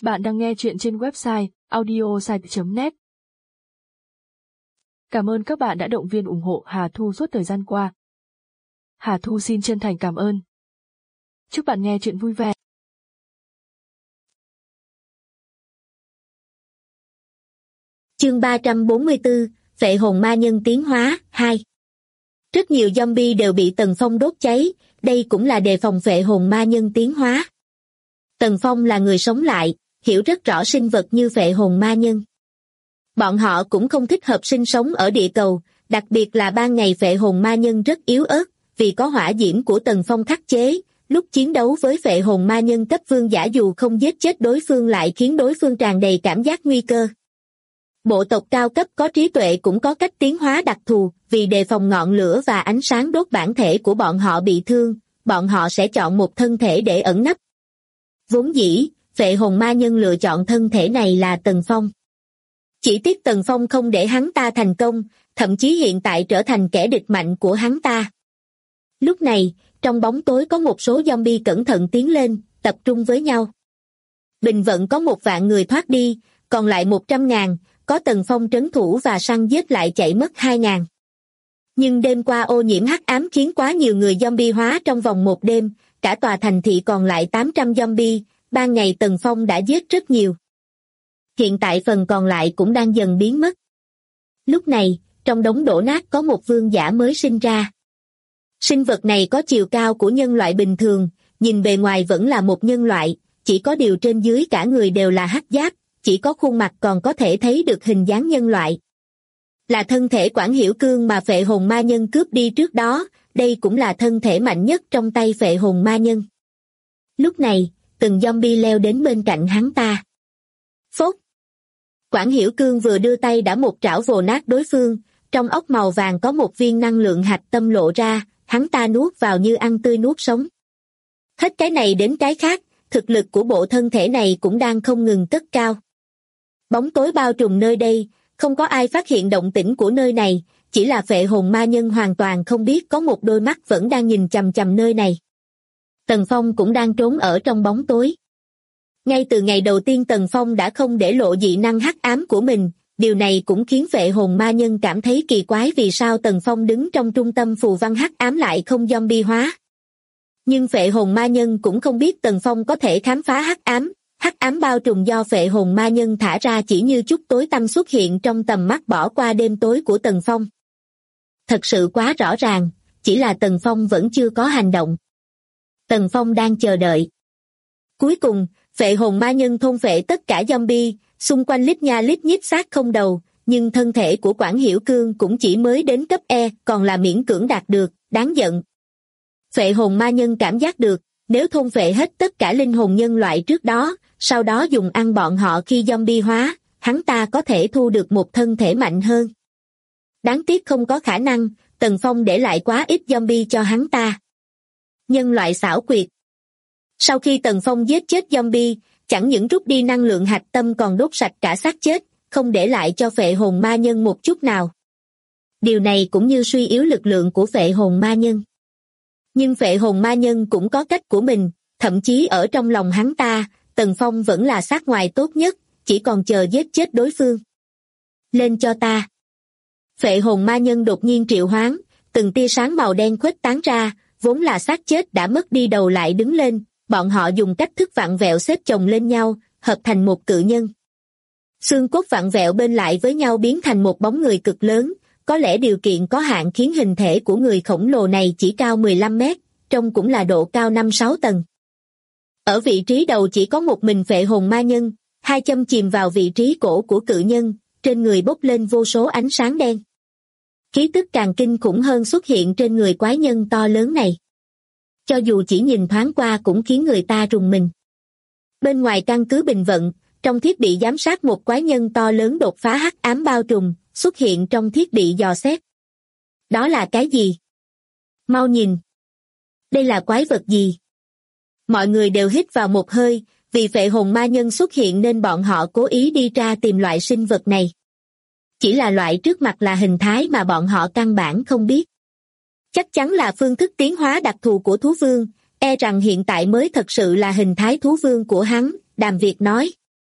Bạn đang nghe chuyện trên website audiosite.net. Cảm ơn các bạn đã động viên ủng hộ Hà Thu suốt thời gian qua. Hà Thu xin chân thành cảm ơn. Chúc bạn nghe chuyện vui vẻ. Chương 344, Vệ hồn ma nhân tiến hóa 2. Rất nhiều zombie đều bị Tần Phong đốt cháy, đây cũng là đề phòng vệ hồn ma nhân tiến hóa. Tần Phong là người sống lại, hiểu rất rõ sinh vật như vệ hồn ma nhân. Bọn họ cũng không thích hợp sinh sống ở địa cầu, đặc biệt là ban ngày vệ hồn ma nhân rất yếu ớt, vì có hỏa diễm của Tần Phong khắc chế, lúc chiến đấu với vệ hồn ma nhân cấp vương giả dù không giết chết đối phương lại khiến đối phương tràn đầy cảm giác nguy cơ. Bộ tộc cao cấp có trí tuệ cũng có cách tiến hóa đặc thù, vì đề phòng ngọn lửa và ánh sáng đốt bản thể của bọn họ bị thương, bọn họ sẽ chọn một thân thể để ẩn nấp. Vốn dĩ, vệ hồn ma nhân lựa chọn thân thể này là Tần Phong. Chỉ tiếc Tần Phong không để hắn ta thành công, thậm chí hiện tại trở thành kẻ địch mạnh của hắn ta. Lúc này, trong bóng tối có một số zombie cẩn thận tiến lên, tập trung với nhau. Bình vận có 1.000.000 người thoát đi, còn lại 100.000, có Tần Phong trấn thủ và săn giết lại chạy mất 2.000. Nhưng đêm qua ô nhiễm hắc ám khiến quá nhiều người zombie hóa trong vòng một đêm, cả tòa thành thị còn lại 800 zombie, ban ngày Tần Phong đã giết rất nhiều. Hiện tại phần còn lại cũng đang dần biến mất. Lúc này, trong đống đổ nát có một vương giả mới sinh ra. Sinh vật này có chiều cao của nhân loại bình thường, nhìn bề ngoài vẫn là một nhân loại, chỉ có điều trên dưới cả người đều là hắc giáp, chỉ có khuôn mặt còn có thể thấy được hình dáng nhân loại. Là thân thể Quản Hiểu Cương mà vệ hồn ma nhân cướp đi trước đó, đây cũng là thân thể mạnh nhất trong tay vệ hồn ma nhân. Lúc này, từng zombie leo đến bên cạnh hắn ta. Phốt! Quản Hiểu Cương vừa đưa tay đã một trảo vồ nát đối phương, trong ốc màu vàng có một viên năng lượng hạch tâm lộ ra, hắn ta nuốt vào như ăn tươi nuốt sống. Hết cái này đến cái khác, thực lực của bộ thân thể này cũng đang không ngừng cất cao. Bóng tối bao trùm nơi đây, không có ai phát hiện động tĩnh của nơi này, chỉ là vệ hồn ma nhân hoàn toàn không biết có một đôi mắt vẫn đang nhìn chằm chằm nơi này. Tần Phong cũng đang trốn ở trong bóng tối. Ngay từ ngày đầu tiên Tần Phong đã không để lộ dị năng hắc ám của mình, điều này cũng khiến vệ hồn ma nhân cảm thấy kỳ quái vì sao Tần Phong đứng trong trung tâm phù văn hắc ám lại không zombie hóa. Nhưng vệ hồn ma nhân cũng không biết Tần Phong có thể khám phá hắc ám bao trùm do vệ hồn ma nhân thả ra chỉ như chút tối tăm xuất hiện trong tầm mắt bỏ qua đêm tối của Tần Phong. Thật sự quá rõ ràng, chỉ là Tần Phong vẫn chưa có hành động. Tần Phong đang chờ đợi. Cuối cùng, vệ hồn ma nhân thôn phệ tất cả zombie, xung quanh lít nha lít nhít xác không đầu, nhưng thân thể của Quản Hiểu Cương cũng chỉ mới đến cấp E, còn là miễn cưỡng đạt được, đáng giận. Vệ hồn ma nhân cảm giác được, nếu thôn phệ hết tất cả linh hồn nhân loại trước đó, sau đó dùng ăn bọn họ khi zombie hóa, hắn ta có thể thu được một thân thể mạnh hơn. Đáng tiếc không có khả năng, Tần Phong để lại quá ít zombie cho hắn ta. Nhân loại xảo quyệt. Sau khi Tần Phong giết chết zombie, chẳng những rút đi năng lượng hạch tâm còn đốt sạch cả xác chết, không để lại cho vệ hồn ma nhân một chút nào. Điều này cũng như suy yếu lực lượng của vệ hồn ma nhân. Nhưng vệ hồn ma nhân cũng có cách của mình, thậm chí ở trong lòng hắn ta, Tần Phong vẫn là sát ngoài tốt nhất, chỉ còn chờ giết chết đối phương. Lên cho ta. Vệ hồn ma nhân đột nhiên triệu hoán, từng tia sáng màu đen khuếch tán ra, vốn là xác chết đã mất đi đầu lại đứng lên, bọn họ dùng cách thức vặn vẹo xếp chồng lên nhau, hợp thành một cự nhân. Xương cốt vặn vẹo bên lại với nhau biến thành một bóng người cực lớn, có lẽ điều kiện có hạn khiến hình thể của người khổng lồ này chỉ cao 15 mét, trông cũng là độ cao 5-6 tầng. Ở vị trí đầu chỉ có một mình vệ hồn ma nhân, hai châm chìm vào vị trí cổ của cự nhân, trên người bốc lên vô số ánh sáng đen. Khí tức càng kinh khủng hơn xuất hiện trên người quái nhân to lớn này. Cho dù chỉ nhìn thoáng qua cũng khiến người ta rùng mình. Bên ngoài căn cứ Bình Vận, trong thiết bị giám sát một quái nhân to lớn đột phá hắc ám bao trùm, xuất hiện trong thiết bị dò xét. Đó là cái gì? Mau nhìn. Đây là quái vật gì? Mọi người đều hít vào một hơi, vì vệ hồn ma nhân xuất hiện nên bọn họ cố ý đi ra tìm loại sinh vật này. Chỉ là loại trước mặt là hình thái mà bọn họ căn bản không biết. Chắc chắn là phương thức tiến hóa đặc thù của thú vương, e rằng hiện tại mới thật sự là hình thái thú vương của hắn, Đàm Việt nói.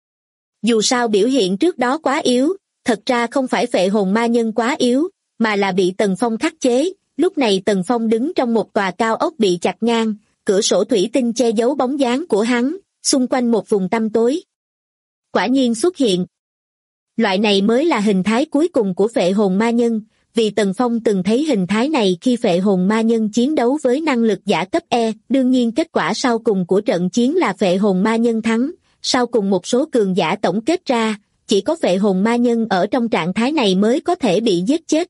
Dù sao biểu hiện trước đó quá yếu, thật ra không phải phệ hồn ma nhân quá yếu, mà là bị Tần Phong khắc chế. Lúc này Tần Phong đứng trong một tòa cao ốc bị chặt ngang, cửa sổ thủy tinh che giấu bóng dáng của hắn, xung quanh một vùng tăm tối. Quả nhiên xuất hiện. Loại này mới là hình thái cuối cùng của phệ hồn ma nhân, vì Tần Phong từng thấy hình thái này khi phệ hồn ma nhân chiến đấu với năng lực giả cấp E. Đương nhiên kết quả sau cùng của trận chiến là phệ hồn ma nhân thắng, sau cùng một số cường giả tổng kết ra, chỉ có phệ hồn ma nhân ở trong trạng thái này mới có thể bị giết chết.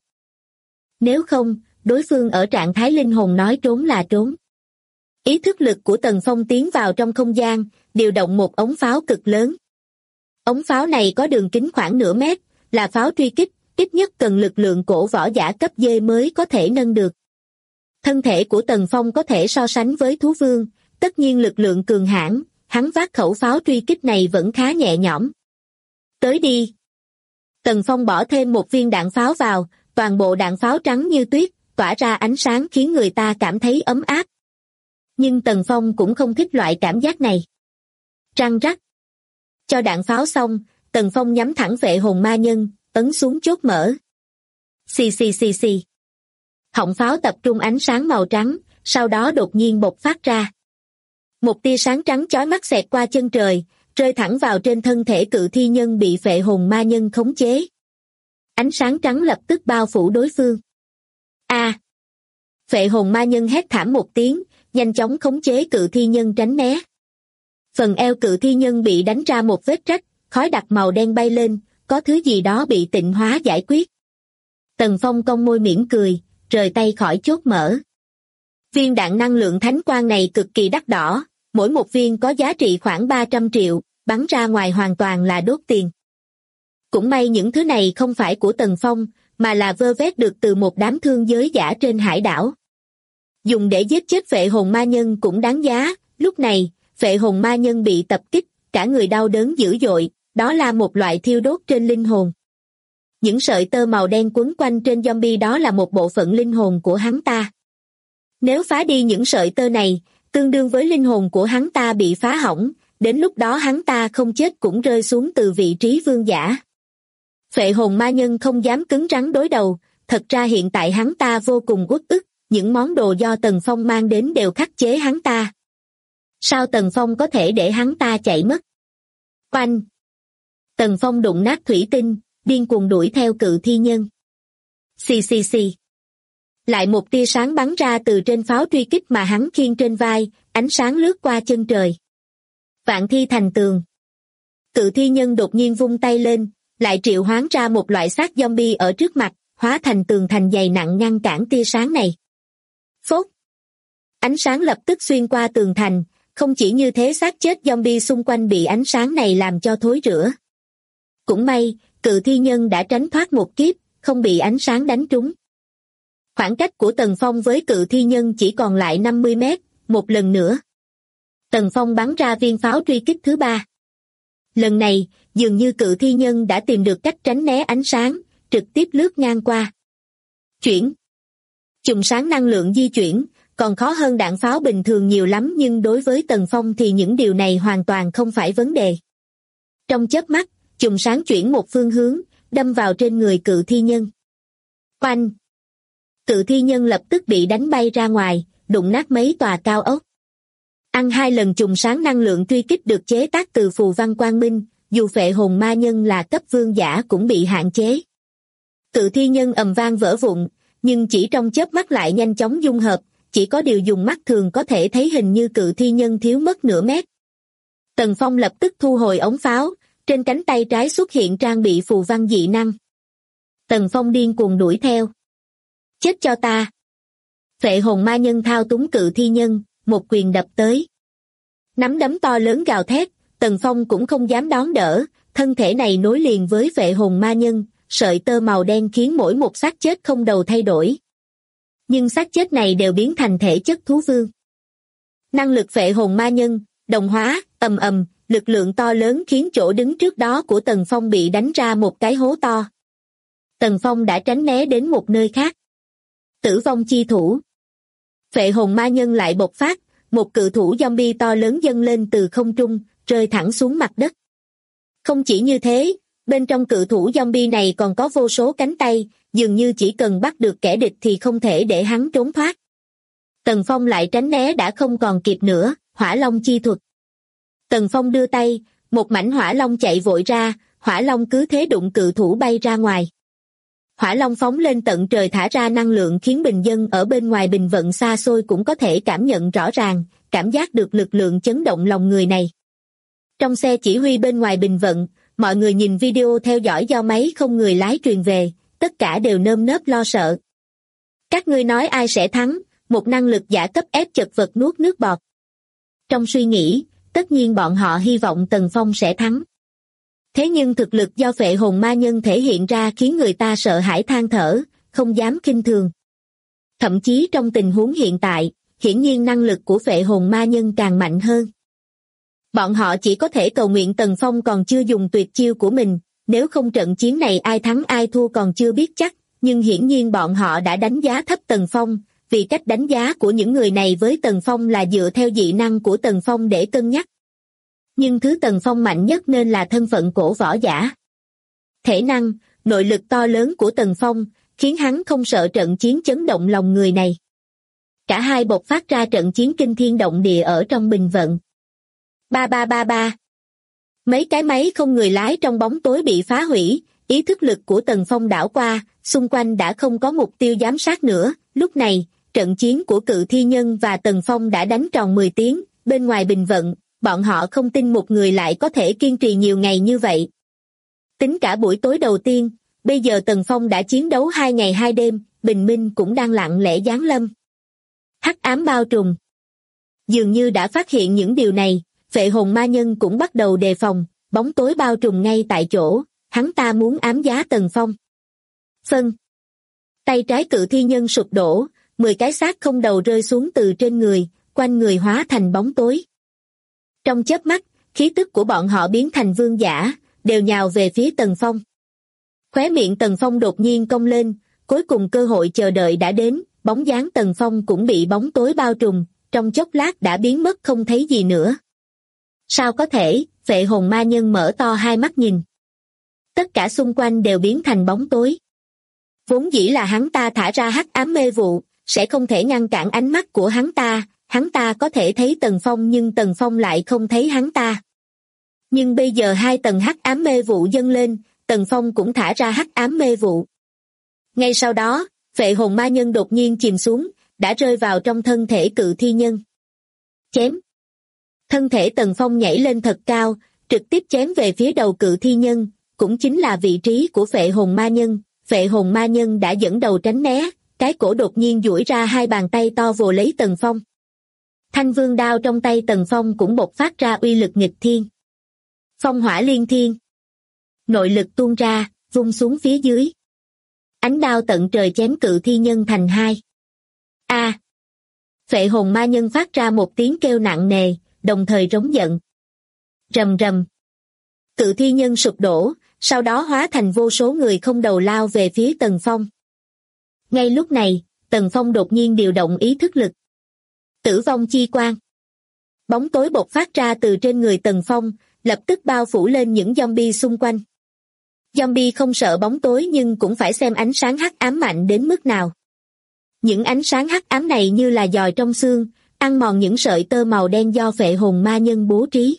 Nếu không, đối phương ở trạng thái linh hồn nói trốn là trốn. Ý thức lực của Tần Phong tiến vào trong không gian, điều động một ống pháo cực lớn. Ống pháo này có đường kính khoảng nửa mét, là pháo truy kích, ít nhất cần lực lượng cổ võ giả cấp D mới có thể nâng được. Thân thể của Tần Phong có thể so sánh với thú vương, tất nhiên lực lượng cường hãn, hắn vác khẩu pháo truy kích này vẫn khá nhẹ nhõm. Tới đi! Tần Phong bỏ thêm một viên đạn pháo vào, toàn bộ đạn pháo trắng như tuyết, tỏa ra ánh sáng khiến người ta cảm thấy ấm áp. Nhưng Tần Phong cũng không thích loại cảm giác này. Răng rắc. Cho đạn pháo xong, Tần Phong nhắm thẳng phệ hồn ma nhân, ấn xuống chốt mở. Xì xì xì xì. Họng pháo tập trung ánh sáng màu trắng, sau đó đột nhiên bộc phát ra. Một tia sáng trắng chói mắt xẹt qua chân trời, rơi thẳng vào trên thân thể cự thi nhân bị phệ hồn ma nhân khống chế. Ánh sáng trắng lập tức bao phủ đối phương. A! Phệ hồn ma nhân hét thảm một tiếng, nhanh chóng khống chế cự thi nhân tránh né. Phần eo cự thi nhân bị đánh ra một vết rách, khói đặc màu đen bay lên, có thứ gì đó bị tịnh hóa giải quyết. Tần Phong cong môi mỉm cười, rời tay khỏi chốt mở. Viên đạn năng lượng thánh quang này cực kỳ đắt đỏ, mỗi một viên có giá trị khoảng 300 triệu, bắn ra ngoài hoàn toàn là đốt tiền. Cũng may những thứ này không phải của Tần Phong, mà là vơ vét được từ một đám thương giới giả trên hải đảo. Dùng để giết chết phệ hồn ma nhân cũng đáng giá. Lúc này, phệ hồn ma nhân bị tập kích, cả người đau đớn dữ dội, đó là một loại thiêu đốt trên linh hồn. Những sợi tơ màu đen quấn quanh trên zombie đó là một bộ phận linh hồn của hắn ta. Nếu phá đi những sợi tơ này, tương đương với linh hồn của hắn ta bị phá hỏng, đến lúc đó hắn ta không chết cũng rơi xuống từ vị trí vương giả. Phệ hồn ma nhân không dám cứng rắn đối đầu, thật ra hiện tại hắn ta vô cùng uất ức, những món đồ do Tần Phong mang đến đều khắc chế hắn ta. Sao Tần Phong có thể để hắn ta chạy mất? Oanh! Tần Phong đụng nát thủy tinh, điên cuồng đuổi theo cự thi nhân. Xì xì xì. Lại một tia sáng bắn ra từ trên pháo truy kích mà hắn khiêng trên vai, ánh sáng lướt qua chân trời. Vạn thi thành tường. Cự thi nhân đột nhiên vung tay lên, lại triệu hoán ra một loại xác zombie ở trước mặt, hóa thành tường thành dày nặng ngăn cản tia sáng này. Phốt! Ánh sáng lập tức xuyên qua tường thành, không chỉ như thế xác chết zombie xung quanh bị ánh sáng này làm cho thối rữa. Cũng may, cự thi nhân đã tránh thoát một kiếp, không bị ánh sáng đánh trúng. Khoảng cách của Tần Phong với cự thi nhân chỉ còn lại 50 mét, một lần nữa. Tần Phong bắn ra viên pháo truy kích thứ 3. Lần này, dường như cự thi nhân đã tìm được cách tránh né ánh sáng, trực tiếp lướt ngang qua. Chuyển. Chùm sáng năng lượng di chuyển, còn khó hơn đạn pháo bình thường nhiều lắm, nhưng đối với Tần Phong thì những điều này hoàn toàn không phải vấn đề. Trong chớp mắt, chùm sáng chuyển một phương hướng, đâm vào trên người cự thi nhân. Oanh! Cự thi nhân lập tức bị đánh bay ra ngoài, đụng nát mấy tòa cao ốc. Ăn 2 lần chùm sáng năng lượng truy kích được chế tác từ phù văn quang minh, dù phệ hồn ma nhân là cấp vương giả cũng bị hạn chế. Cự thi nhân ầm vang vỡ vụn, nhưng chỉ trong chớp mắt lại nhanh chóng dung hợp, chỉ có điều dùng mắt thường có thể thấy hình như cự thi nhân thiếu mất nửa mét. Tần Phong lập tức thu hồi ống pháo, trên cánh tay trái xuất hiện trang bị phù văn dị năng. Tần Phong điên cuồng đuổi theo. Chết cho ta! Phệ hồn ma nhân thao túng cự thi nhân, một quyền đập tới. Nắm đấm to lớn gào thét, Tần Phong cũng không dám đón đỡ, thân thể này nối liền với phệ hồn ma nhân, sợi tơ màu đen khiến mỗi một xác chết không đầu thay đổi. Nhưng xác chết này đều biến thành thể chất thú vương. Năng lực phệ hồn ma nhân, đồng hóa, ầm ầm, lực lượng to lớn khiến chỗ đứng trước đó của Tần Phong bị đánh ra một cái hố to. Tần Phong đã tránh né đến một nơi khác. Tử vong chi thủ. Phệ hồn ma nhân lại bộc phát, một cự thủ zombie to lớn dâng lên từ không trung, rơi thẳng xuống mặt đất. Không chỉ như thế, bên trong cự thủ zombie này còn có vô số cánh tay, dường như chỉ cần bắt được kẻ địch thì không thể để hắn trốn thoát. Tần Phong lại tránh né đã không còn kịp nữa, hỏa long chi thuật. Tần Phong đưa tay, một mảnh hỏa long chạy vội ra, hỏa long cứ thế đụng cự thủ bay ra ngoài. Hỏa long phóng lên tận trời thả ra năng lượng khiến bình dân ở bên ngoài bình vận xa xôi cũng có thể cảm nhận rõ ràng, cảm giác được lực lượng chấn động lòng người này. Trong xe chỉ huy bên ngoài bình vận, mọi người nhìn video theo dõi do máy không người lái truyền về, tất cả đều nơm nớp lo sợ. Các ngươi nói ai sẽ thắng? Một năng lực giả cấp ép chật vật nuốt nước bọt. Trong suy nghĩ, tất nhiên bọn họ hy vọng Tần Phong sẽ thắng. Thế nhưng thực lực do phệ hồn ma nhân thể hiện ra khiến người ta sợ hãi than thở, không dám khinh thường. Thậm chí trong tình huống hiện tại, hiển nhiên năng lực của phệ hồn ma nhân càng mạnh hơn. Bọn họ chỉ có thể cầu nguyện Tần Phong còn chưa dùng tuyệt chiêu của mình, nếu không trận chiến này ai thắng ai thua còn chưa biết chắc, nhưng hiển nhiên bọn họ đã đánh giá thấp Tần Phong, vì cách đánh giá của những người này với Tần Phong là dựa theo dị năng của Tần Phong để cân nhắc. Nhưng thứ Tần Phong mạnh nhất nên là thân phận cổ võ giả. Thể năng, nội lực to lớn của Tần Phong, khiến hắn không sợ trận chiến chấn động lòng người này. Cả hai bộc phát ra trận chiến kinh thiên động địa ở trong bình vận. Ba ba ba ba. Mấy cái máy không người lái trong bóng tối bị phá hủy, ý thức lực của Tần Phong đảo qua, xung quanh đã không có mục tiêu giám sát nữa. Lúc này, trận chiến của cự thi nhân và Tần Phong đã đánh tròn 10 tiếng, bên ngoài bình vận, bọn họ không tin một người lại có thể kiên trì nhiều ngày như vậy. Tính cả buổi tối đầu tiên, bây giờ Tần Phong đã chiến đấu 2 ngày 2 đêm, bình minh cũng đang lặng lẽ giáng lâm. Hắc ám bao trùm. Dường như đã phát hiện những điều này, phệ hồn ma nhân cũng bắt đầu đề phòng, bóng tối bao trùm ngay tại chỗ, hắn ta muốn ám giá Tần Phong. Phân. Tay trái cự thi nhân sụp đổ, 10 cái xác không đầu rơi xuống từ trên người, quanh người hóa thành bóng tối. Trong chớp mắt, khí tức của bọn họ biến thành vương giả, đều nhào về phía Tần Phong. Khóe miệng Tần Phong đột nhiên cong lên, cuối cùng cơ hội chờ đợi đã đến, bóng dáng Tần Phong cũng bị bóng tối bao trùm, trong chốc lát đã biến mất không thấy gì nữa. Sao có thể? Phệ hồn ma nhân mở to hai mắt nhìn. Tất cả xung quanh đều biến thành bóng tối. Vốn dĩ là hắn ta thả ra hắc ám mê vụ, sẽ không thể ngăn cản ánh mắt của hắn ta có thể thấy Tần Phong nhưng Tần Phong lại không thấy hắn ta. Nhưng bây giờ hai tầng hắc ám mê vụ dâng lên, Tần Phong cũng thả ra hắc ám mê vụ. Ngay sau đó, phệ hồn ma nhân đột nhiên chìm xuống, đã rơi vào trong thân thể cự thi nhân. Chém. Thân thể Tần Phong nhảy lên thật cao, trực tiếp chém về phía đầu cự thi nhân, cũng chính là vị trí của phệ hồn ma nhân. Phệ hồn ma nhân đã dẫn đầu tránh né, cái cổ đột nhiên duỗi ra hai bàn tay to vồ lấy Tần Phong. Thanh vương đao trong tay Tần Phong cũng bộc phát ra uy lực nghịch thiên. Phong hỏa liên thiên. Nội lực tuôn ra, vung xuống phía dưới. Ánh đao tận trời chém cự thi nhân thành hai. A! Phệ hồn ma nhân phát ra một tiếng kêu nặng nề, đồng thời rống giận. Rầm rầm. Cự thi nhân sụp đổ, sau đó hóa thành vô số người không đầu lao về phía Tần Phong. Ngay lúc này, Tần Phong đột nhiên điều động ý thức lực. Tử vong chi quang. Bóng tối bộc phát ra từ trên người Tần Phong, lập tức bao phủ lên những zombie xung quanh. Zombie không sợ bóng tối nhưng cũng phải xem ánh sáng hắc ám mạnh đến mức nào. Những ánh sáng hắc ám này như là giòi trong xương, ăn mòn những sợi tơ màu đen do phệ hồn ma nhân bố trí.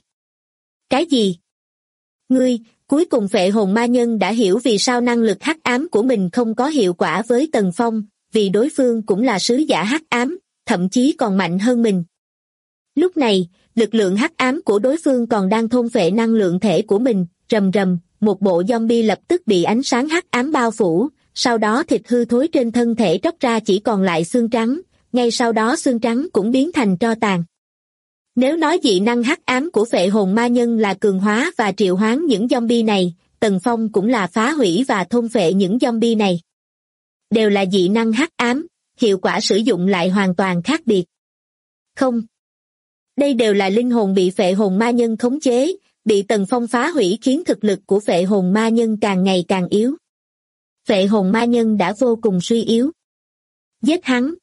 Cái gì? Ngươi, cuối cùng phệ hồn ma nhân đã hiểu vì sao năng lực hắc ám của mình không có hiệu quả với Tần Phong, vì đối phương cũng là sứ giả hắc ám, thậm chí còn mạnh hơn mình. Lúc này, lực lượng hắc ám của đối phương còn đang thôn phệ năng lượng thể của mình, rầm rầm, một bộ zombie lập tức bị ánh sáng hắc ám bao phủ, sau đó thịt hư thối trên thân thể tróc ra chỉ còn lại xương trắng, ngay sau đó xương trắng cũng biến thành tro tàn. Nếu nói dị năng hắc ám của phệ hồn ma nhân là cường hóa và triệu hoán những zombie này, Tần Phong cũng là phá hủy và thôn phệ những zombie này. Đều là dị năng hắc ám, hiệu quả sử dụng lại hoàn toàn khác biệt. Không. Đây đều là linh hồn bị phệ hồn ma nhân khống chế, bị Tần Phong phá hủy khiến thực lực của phệ hồn ma nhân càng ngày càng yếu. Phệ hồn ma nhân đã vô cùng suy yếu. Giết hắn.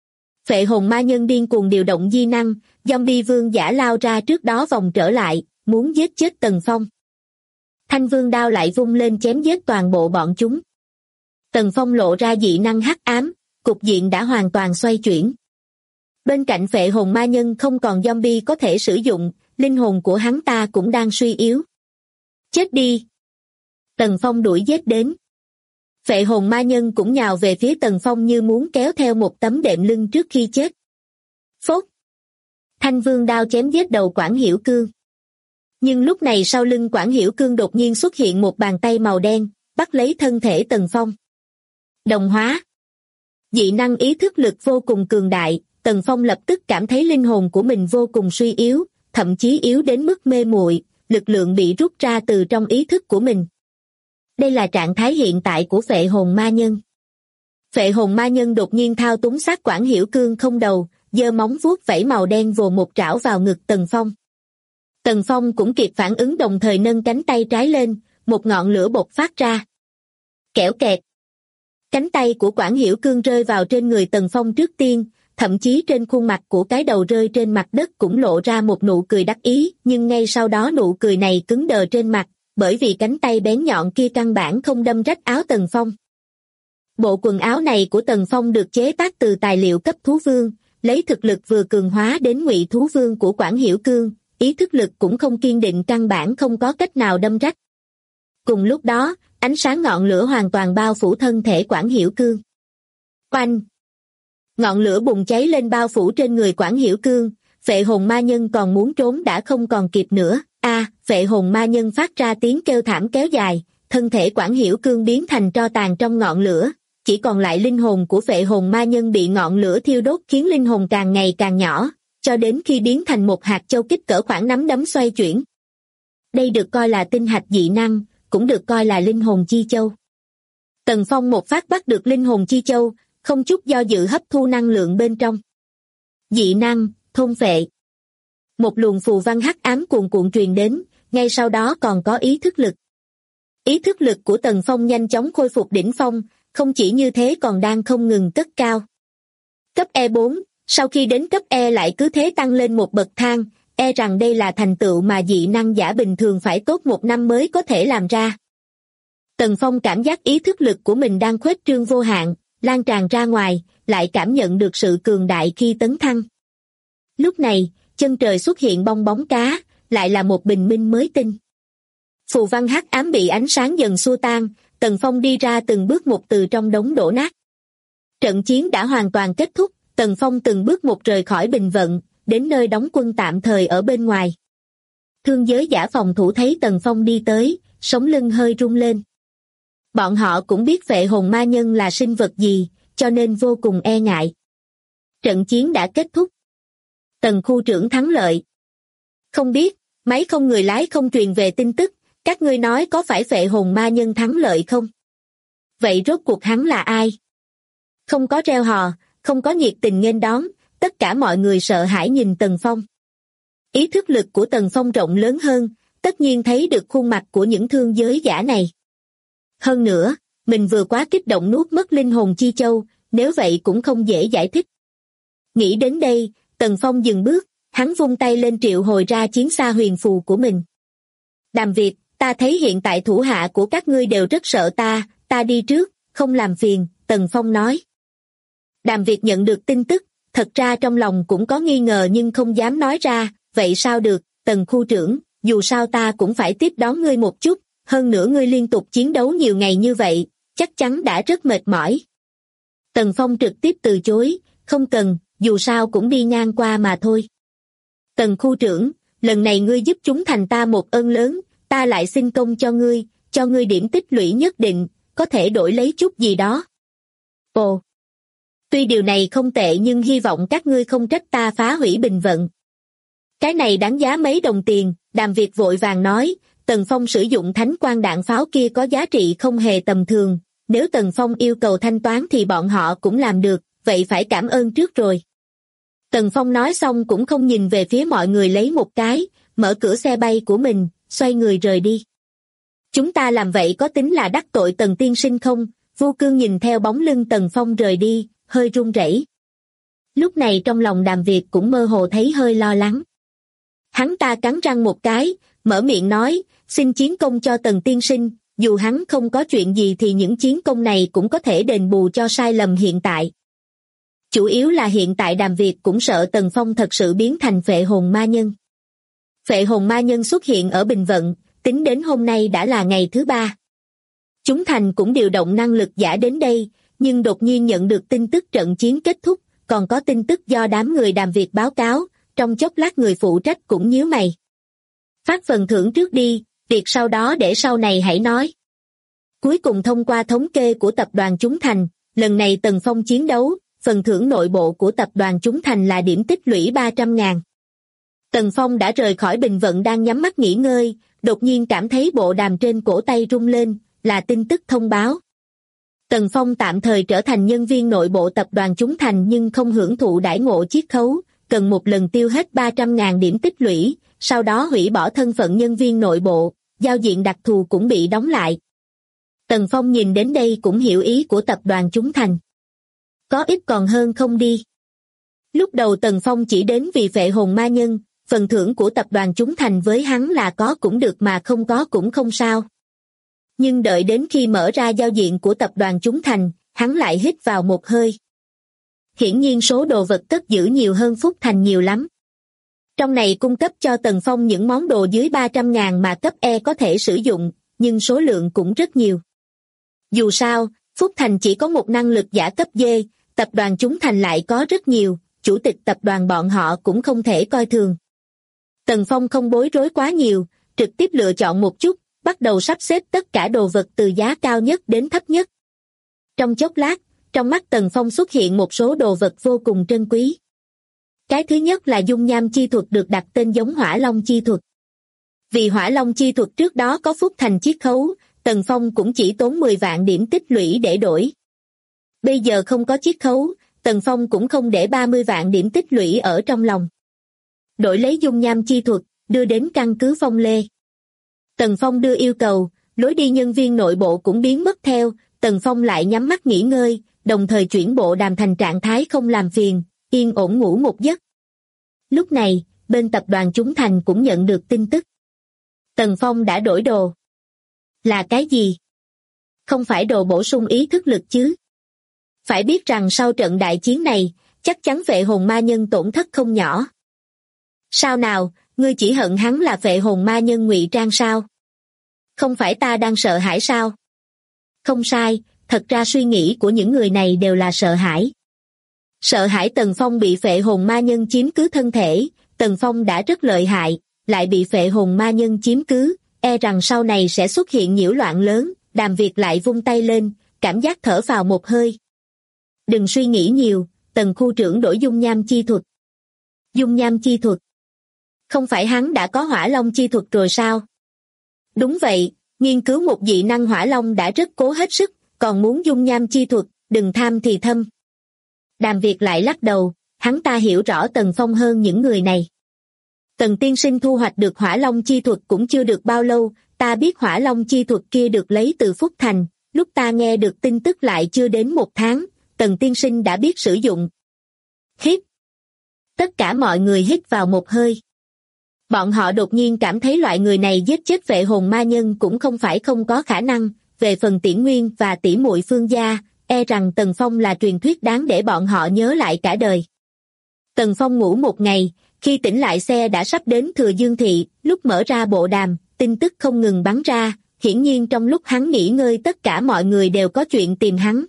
Phệ hồn ma nhân điên cuồng điều động di năng, zombie vương giả lao ra trước đó vòng trở lại, muốn giết chết Tần Phong. Thanh Vương đao lại vung lên chém giết toàn bộ bọn chúng. Tần Phong lộ ra dị năng hắc ám, cục diện đã hoàn toàn xoay chuyển. Bên cạnh phệ hồn ma nhân không còn zombie có thể sử dụng, linh hồn của hắn ta cũng đang suy yếu. Chết đi! Tần Phong đuổi giết đến. Phệ hồn ma nhân cũng nhào về phía Tần Phong như muốn kéo theo một tấm đệm lưng trước khi chết. Phốt! Thanh Vương đao chém giết đầu Quản Hiểu Cương. Nhưng lúc này sau lưng Quản Hiểu Cương đột nhiên xuất hiện một bàn tay màu đen, bắt lấy thân thể Tần Phong. Đồng hóa. Dị năng ý thức lực vô cùng cường đại, Tần Phong lập tức cảm thấy linh hồn của mình vô cùng suy yếu, thậm chí yếu đến mức mê muội, lực lượng bị rút ra từ trong ý thức của mình. Đây là trạng thái hiện tại của phệ hồn ma nhân. Phệ hồn ma nhân đột nhiên thao túng xác Quản Hiểu Cương không đầu, giơ móng vuốt vẫy màu đen vồ một trảo vào ngực Tần Phong. Tần Phong cũng kịp phản ứng đồng thời nâng cánh tay trái lên, một ngọn lửa bộc phát ra. Kẽo kẹt. Cánh tay của Quản Hiểu Cương rơi vào trên người Tần Phong trước tiên, thậm chí trên khuôn mặt của cái đầu rơi trên mặt đất cũng lộ ra một nụ cười đắc ý, nhưng ngay sau đó nụ cười này cứng đờ trên mặt, bởi vì cánh tay bén nhọn kia căn bản không đâm rách áo Tần Phong. Bộ quần áo này của Tần Phong được chế tác từ tài liệu cấp thú vương, lấy thực lực vừa cường hóa đến ngụy thú vương của Quản Hiểu Cương, ý thức lực cũng không kiên định căn bản không có cách nào đâm rách. Cùng lúc đó, ánh sáng ngọn lửa hoàn toàn bao phủ thân thể Quản Hiểu Cương. Oanh! Ngọn lửa bùng cháy lên bao phủ trên người Quản Hiểu Cương, phệ hồn ma nhân còn muốn trốn đã không còn kịp nữa. Phệ hồn ma nhân phát ra tiếng kêu thảm kéo dài, thân thể Quản Hiểu Cương biến thành tro tàn trong ngọn lửa, chỉ còn lại linh hồn của phệ hồn ma nhân bị ngọn lửa thiêu đốt khiến linh hồn càng ngày càng nhỏ, cho đến khi biến thành một hạt châu kích cỡ khoảng nắm đấm xoay chuyển. Đây được coi là tinh hạch dị năng, cũng được coi là linh hồn chi châu. Tần Phong một phát bắt được linh hồn chi châu, không chút do dự hấp thu năng lượng bên trong. Dị năng, thôn phệ. Một luồng phù văn hắc ám cuồn cuộn truyền đến, ngay sau đó còn có ý thức lực. Ý thức lực của Tần Phong nhanh chóng khôi phục đỉnh phong, không chỉ như thế còn đang không ngừng cất cao. Cấp E4, sau khi đến cấp E lại cứ thế tăng lên một bậc thang, e rằng đây là thành tựu mà dị năng giả bình thường phải tốt 1 năm mới có thể làm ra. Tần Phong cảm giác ý thức lực của mình đang khuếch trương vô hạn, lan tràn ra ngoài, lại cảm nhận được sự cường đại khi tấn thăng. Lúc này, chân trời xuất hiện bong bóng cá, lại là một bình minh mới tinh. Phù văn hắc ám bị ánh sáng dần xua tan, Tần Phong đi ra từng bước một từ trong đống đổ nát. Trận chiến đã hoàn toàn kết thúc, Tần Phong từng bước một rời khỏi bình vận, đến nơi đóng quân tạm thời ở bên ngoài. Thương giới giả phòng thủ thấy Tần Phong đi tới, sống lưng hơi rung lên. Bọn họ cũng biết phệ hồn ma nhân là sinh vật gì, cho nên vô cùng e ngại. Trận chiến đã kết thúc. Tần khu trưởng thắng lợi. Không biết, máy không người lái không truyền về tin tức, các ngươi nói có phải phệ hồn ma nhân thắng lợi không? Vậy rốt cuộc hắn là ai? Không có reo hò, không có nhiệt tình nghênh đón, tất cả mọi người sợ hãi nhìn Tần Phong. Ý thức lực của Tần Phong rộng lớn hơn, tất nhiên thấy được khuôn mặt của những thương giới giả này. Hơn nữa, mình vừa quá kích động nuốt mất linh hồn chi châu, nếu vậy cũng không dễ giải thích. Nghĩ đến đây, Tần Phong dừng bước, hắn vung tay lên triệu hồi ra chiến xa huyền phù của mình. Đàm Việt, ta thấy hiện tại thủ hạ của các ngươi đều rất sợ ta đi trước, không làm phiền, Tần Phong nói. Đàm Việt nhận được tin tức, thật ra trong lòng cũng có nghi ngờ nhưng không dám nói ra, vậy sao được, Tần khu trưởng, dù sao ta cũng phải tiếp đón ngươi một chút, hơn nữa ngươi liên tục chiến đấu nhiều ngày như vậy, chắc chắn đã rất mệt mỏi. Tần Phong trực tiếp từ chối, không cần, dù sao cũng đi ngang qua mà thôi. Tần khu trưởng, lần này ngươi giúp chúng thành ta một ơn lớn, ta lại xin công cho ngươi điểm tích lũy nhất định, có thể đổi lấy chút gì đó. Ồ, tuy điều này không tệ nhưng hy vọng các ngươi không trách ta phá hủy bình vận. Cái này đáng giá mấy đồng tiền, Đàm Việt vội vàng nói, Tần Phong sử dụng thánh quang đạn pháo kia có giá trị không hề tầm thường, nếu Tần Phong yêu cầu thanh toán thì bọn họ cũng làm được, vậy phải cảm ơn trước rồi. Tần Phong nói xong cũng không nhìn về phía mọi người lấy một cái, mở cửa xe bay của mình, xoay người rời đi. Chúng ta làm vậy có tính là đắc tội Tần tiên sinh không? Vô Cương nhìn theo bóng lưng Tần Phong rời đi, hơi run rẩy. Lúc này trong lòng Đàm Việt cũng mơ hồ thấy hơi lo lắng. Hắn ta cắn răng một cái, mở miệng nói, xin chiến công cho Tần tiên sinh, dù hắn không có chuyện gì thì những chiến công này cũng có thể đền bù cho sai lầm hiện tại. Chủ yếu là hiện tại Đàm Việt cũng sợ Tần Phong thật sự biến thành phệ hồn ma nhân. Phệ hồn ma nhân xuất hiện ở Bình Vận, tính đến hôm nay đã là ngày thứ 3. Chúng thành cũng điều động năng lực giả đến đây, nhưng đột nhiên nhận được tin tức trận chiến kết thúc, còn có tin tức do đám người Đàm Việt báo cáo, trong chốc lát người phụ trách cũng nhíu mày. Phát phần thưởng trước đi, việc sau đó để sau này hãy nói. Cuối cùng thông qua thống kê của tập đoàn Chúng Thành, lần này Tần Phong chiến đấu, phần thưởng nội bộ của tập đoàn Chúng Thành là điểm tích lũy 300.000. Tần Phong đã rời khỏi Bình Vận đang nhắm mắt nghỉ ngơi, đột nhiên cảm thấy bộ đàm trên cổ tay rung lên, là tin tức thông báo. Tần Phong tạm thời trở thành nhân viên nội bộ tập đoàn Chúng Thành nhưng không hưởng thụ đãi ngộ chiết khấu, cần một lần tiêu hết 300.000 điểm tích lũy, sau đó hủy bỏ thân phận nhân viên nội bộ, giao diện đặc thù cũng bị đóng lại. Tần Phong nhìn đến đây cũng hiểu ý của tập đoàn Chúng Thành. Có ít còn hơn không đi. Lúc đầu Tần Phong chỉ đến vì phệ hồn ma nhân, phần thưởng của tập đoàn Chúng Thành với hắn là có cũng được mà không có cũng không sao. Nhưng đợi đến khi mở ra giao diện của tập đoàn Chúng Thành, hắn lại hít vào một hơi. Hiển nhiên số đồ vật cất giữ nhiều hơn Phúc Thành nhiều lắm. Trong này cung cấp cho Tần Phong những món đồ dưới 300.000 mà cấp E có thể sử dụng, nhưng số lượng cũng rất nhiều. Dù sao, Phúc Thành chỉ có một năng lực giả cấp D, tập đoàn Chúng Thành lại có rất nhiều, chủ tịch tập đoàn bọn họ cũng không thể coi thường. Tần Phong không bối rối quá nhiều, trực tiếp lựa chọn một chút, bắt đầu sắp xếp tất cả đồ vật từ giá cao nhất đến thấp nhất. Trong chốc lát, trong mắt Tần Phong xuất hiện một số đồ vật vô cùng trân quý. Cái thứ nhất là dung nham chi thuật được đặt tên giống Hỏa Long chi thuật. Vì Hỏa Long chi thuật trước đó có Phúc Thành chiết khấu, Tần Phong cũng chỉ tốn 10 vạn điểm tích lũy để đổi. Bây giờ không có chiết khấu, Tần Phong cũng không để 30 vạn điểm tích lũy ở trong lòng. Đổi lấy dung nham chi thuật, đưa đến căn cứ Phong Lê. Tần Phong đưa yêu cầu, lối đi nhân viên nội bộ cũng biến mất theo, Tần Phong lại nhắm mắt nghỉ ngơi, đồng thời chuyển bộ đàm thành trạng thái không làm phiền, yên ổn ngủ một giấc. Lúc này, bên tập đoàn Chúng Thành cũng nhận được tin tức. Tần Phong đã đổi đồ. Là cái gì? Không phải đồ bổ sung ý thức lực chứ? Phải biết rằng sau trận đại chiến này, chắc chắn phệ hồn ma nhân tổn thất không nhỏ. Sao nào, ngươi chỉ hận hắn là phệ hồn ma nhân ngụy trang sao? Không phải ta đang sợ hãi sao? Không sai, thật ra suy nghĩ của những người này đều là sợ hãi. Sợ hãi Tần Phong bị phệ hồn ma nhân chiếm cứ thân thể, Tần Phong đã rất lợi hại, lại bị phệ hồn ma nhân chiếm cứ, e rằng sau này sẽ xuất hiện nhiễu loạn lớn, Đàm Việt lại vung tay lên, cảm giác thở vào một hơi. Đừng suy nghĩ nhiều, Tần khu trưởng đổi dung nham chi thuật. Dung nham chi thuật? Không phải hắn đã có Hỏa Long chi thuật rồi sao? Đúng vậy, nghiên cứu một dị năng Hỏa Long đã rất cố hết sức, còn muốn dung nham chi thuật, đừng tham thì thâm. Đàm Việt lại lắc đầu, hắn ta hiểu rõ Tần Phong hơn những người này. Tần tiên sinh thu hoạch được Hỏa Long chi thuật cũng chưa được bao lâu, ta biết Hỏa Long chi thuật kia được lấy từ Phúc Thành, lúc ta nghe được tin tức lại chưa đến 1 tháng, Tần tiên sinh đã biết sử dụng. Hít. Tất cả mọi người hít vào một hơi. Bọn họ đột nhiên cảm thấy loại người này giết chết phệ hồn ma nhân cũng không phải không có khả năng, về phần Tiễn Nguyên và tỷ muội Phương gia, e rằng Tần Phong là truyền thuyết đáng để bọn họ nhớ lại cả đời. Tần Phong ngủ một ngày, khi tỉnh lại xe đã sắp đến Thừa Dương Thị, lúc mở ra bộ đàm, tin tức không ngừng bắn ra, hiển nhiên trong lúc hắn nghỉ ngơi tất cả mọi người đều có chuyện tìm hắn.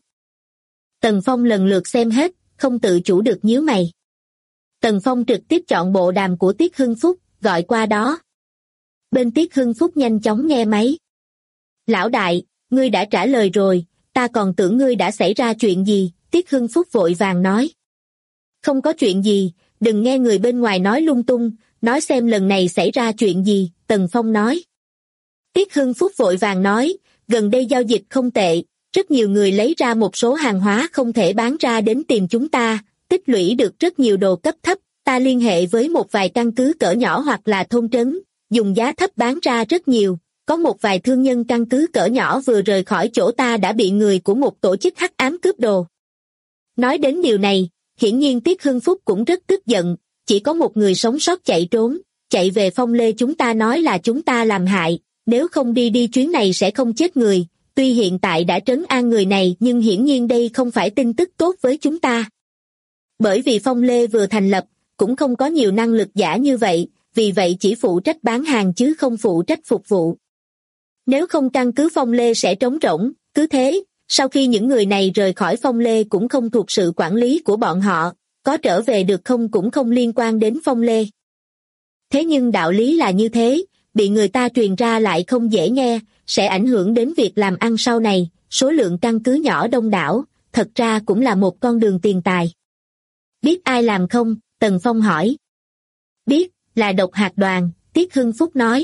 Tần Phong lần lượt xem hết, không tự chủ được nhíu mày. Tần Phong trực tiếp chọn bộ đàm của Tiết Hưng Phúc, gọi qua đó. Bên Tiết Hưng Phúc nhanh chóng nghe máy. Lão đại, ngươi đã trả lời rồi, ta còn tưởng ngươi đã xảy ra chuyện gì, Tiết Hưng Phúc vội vàng nói. Không có chuyện gì, đừng nghe người bên ngoài nói lung tung, nói xem lần này xảy ra chuyện gì, Tần Phong nói. Tiết Hưng Phúc vội vàng nói, gần đây giao dịch không tệ, rất nhiều người lấy ra một số hàng hóa không thể bán ra đến tìm chúng ta, tích lũy được rất nhiều đồ cấp thấp, ta liên hệ với một vài căn cứ cỡ nhỏ hoặc là thôn trấn, dùng giá thấp bán ra rất nhiều, có một vài thương nhân căn cứ cỡ nhỏ vừa rời khỏi chỗ ta đã bị người của một tổ chức hắc ám cướp đồ. Nói đến điều này, hiển nhiên Tiết Hưng Phúc cũng rất tức giận, chỉ có một người sống sót chạy trốn, chạy về Phong Lê chúng ta nói là chúng ta làm hại, nếu không đi chuyến này sẽ không chết người, tuy hiện tại đã trấn an người này nhưng hiển nhiên đây không phải tin tức tốt với chúng ta. Bởi vì Phong Lê vừa thành lập, cũng không có nhiều năng lực giả như vậy, vì vậy chỉ phụ trách bán hàng chứ không phụ trách phục vụ. Nếu không căn cứ Phong Lê sẽ trống rỗng, cứ thế, sau khi những người này rời khỏi Phong Lê cũng không thuộc sự quản lý của bọn họ, có trở về được không cũng không liên quan đến Phong Lê. Thế nhưng đạo lý là như thế, bị người ta truyền ra lại không dễ nghe, sẽ ảnh hưởng đến việc làm ăn sau này, số lượng căn cứ nhỏ đông đảo, thật ra cũng là một con đường tiền tài. Biết ai làm không? Tần Phong hỏi. Biết, là Độc Hạt Đoàn, Tiết Hưng Phúc nói.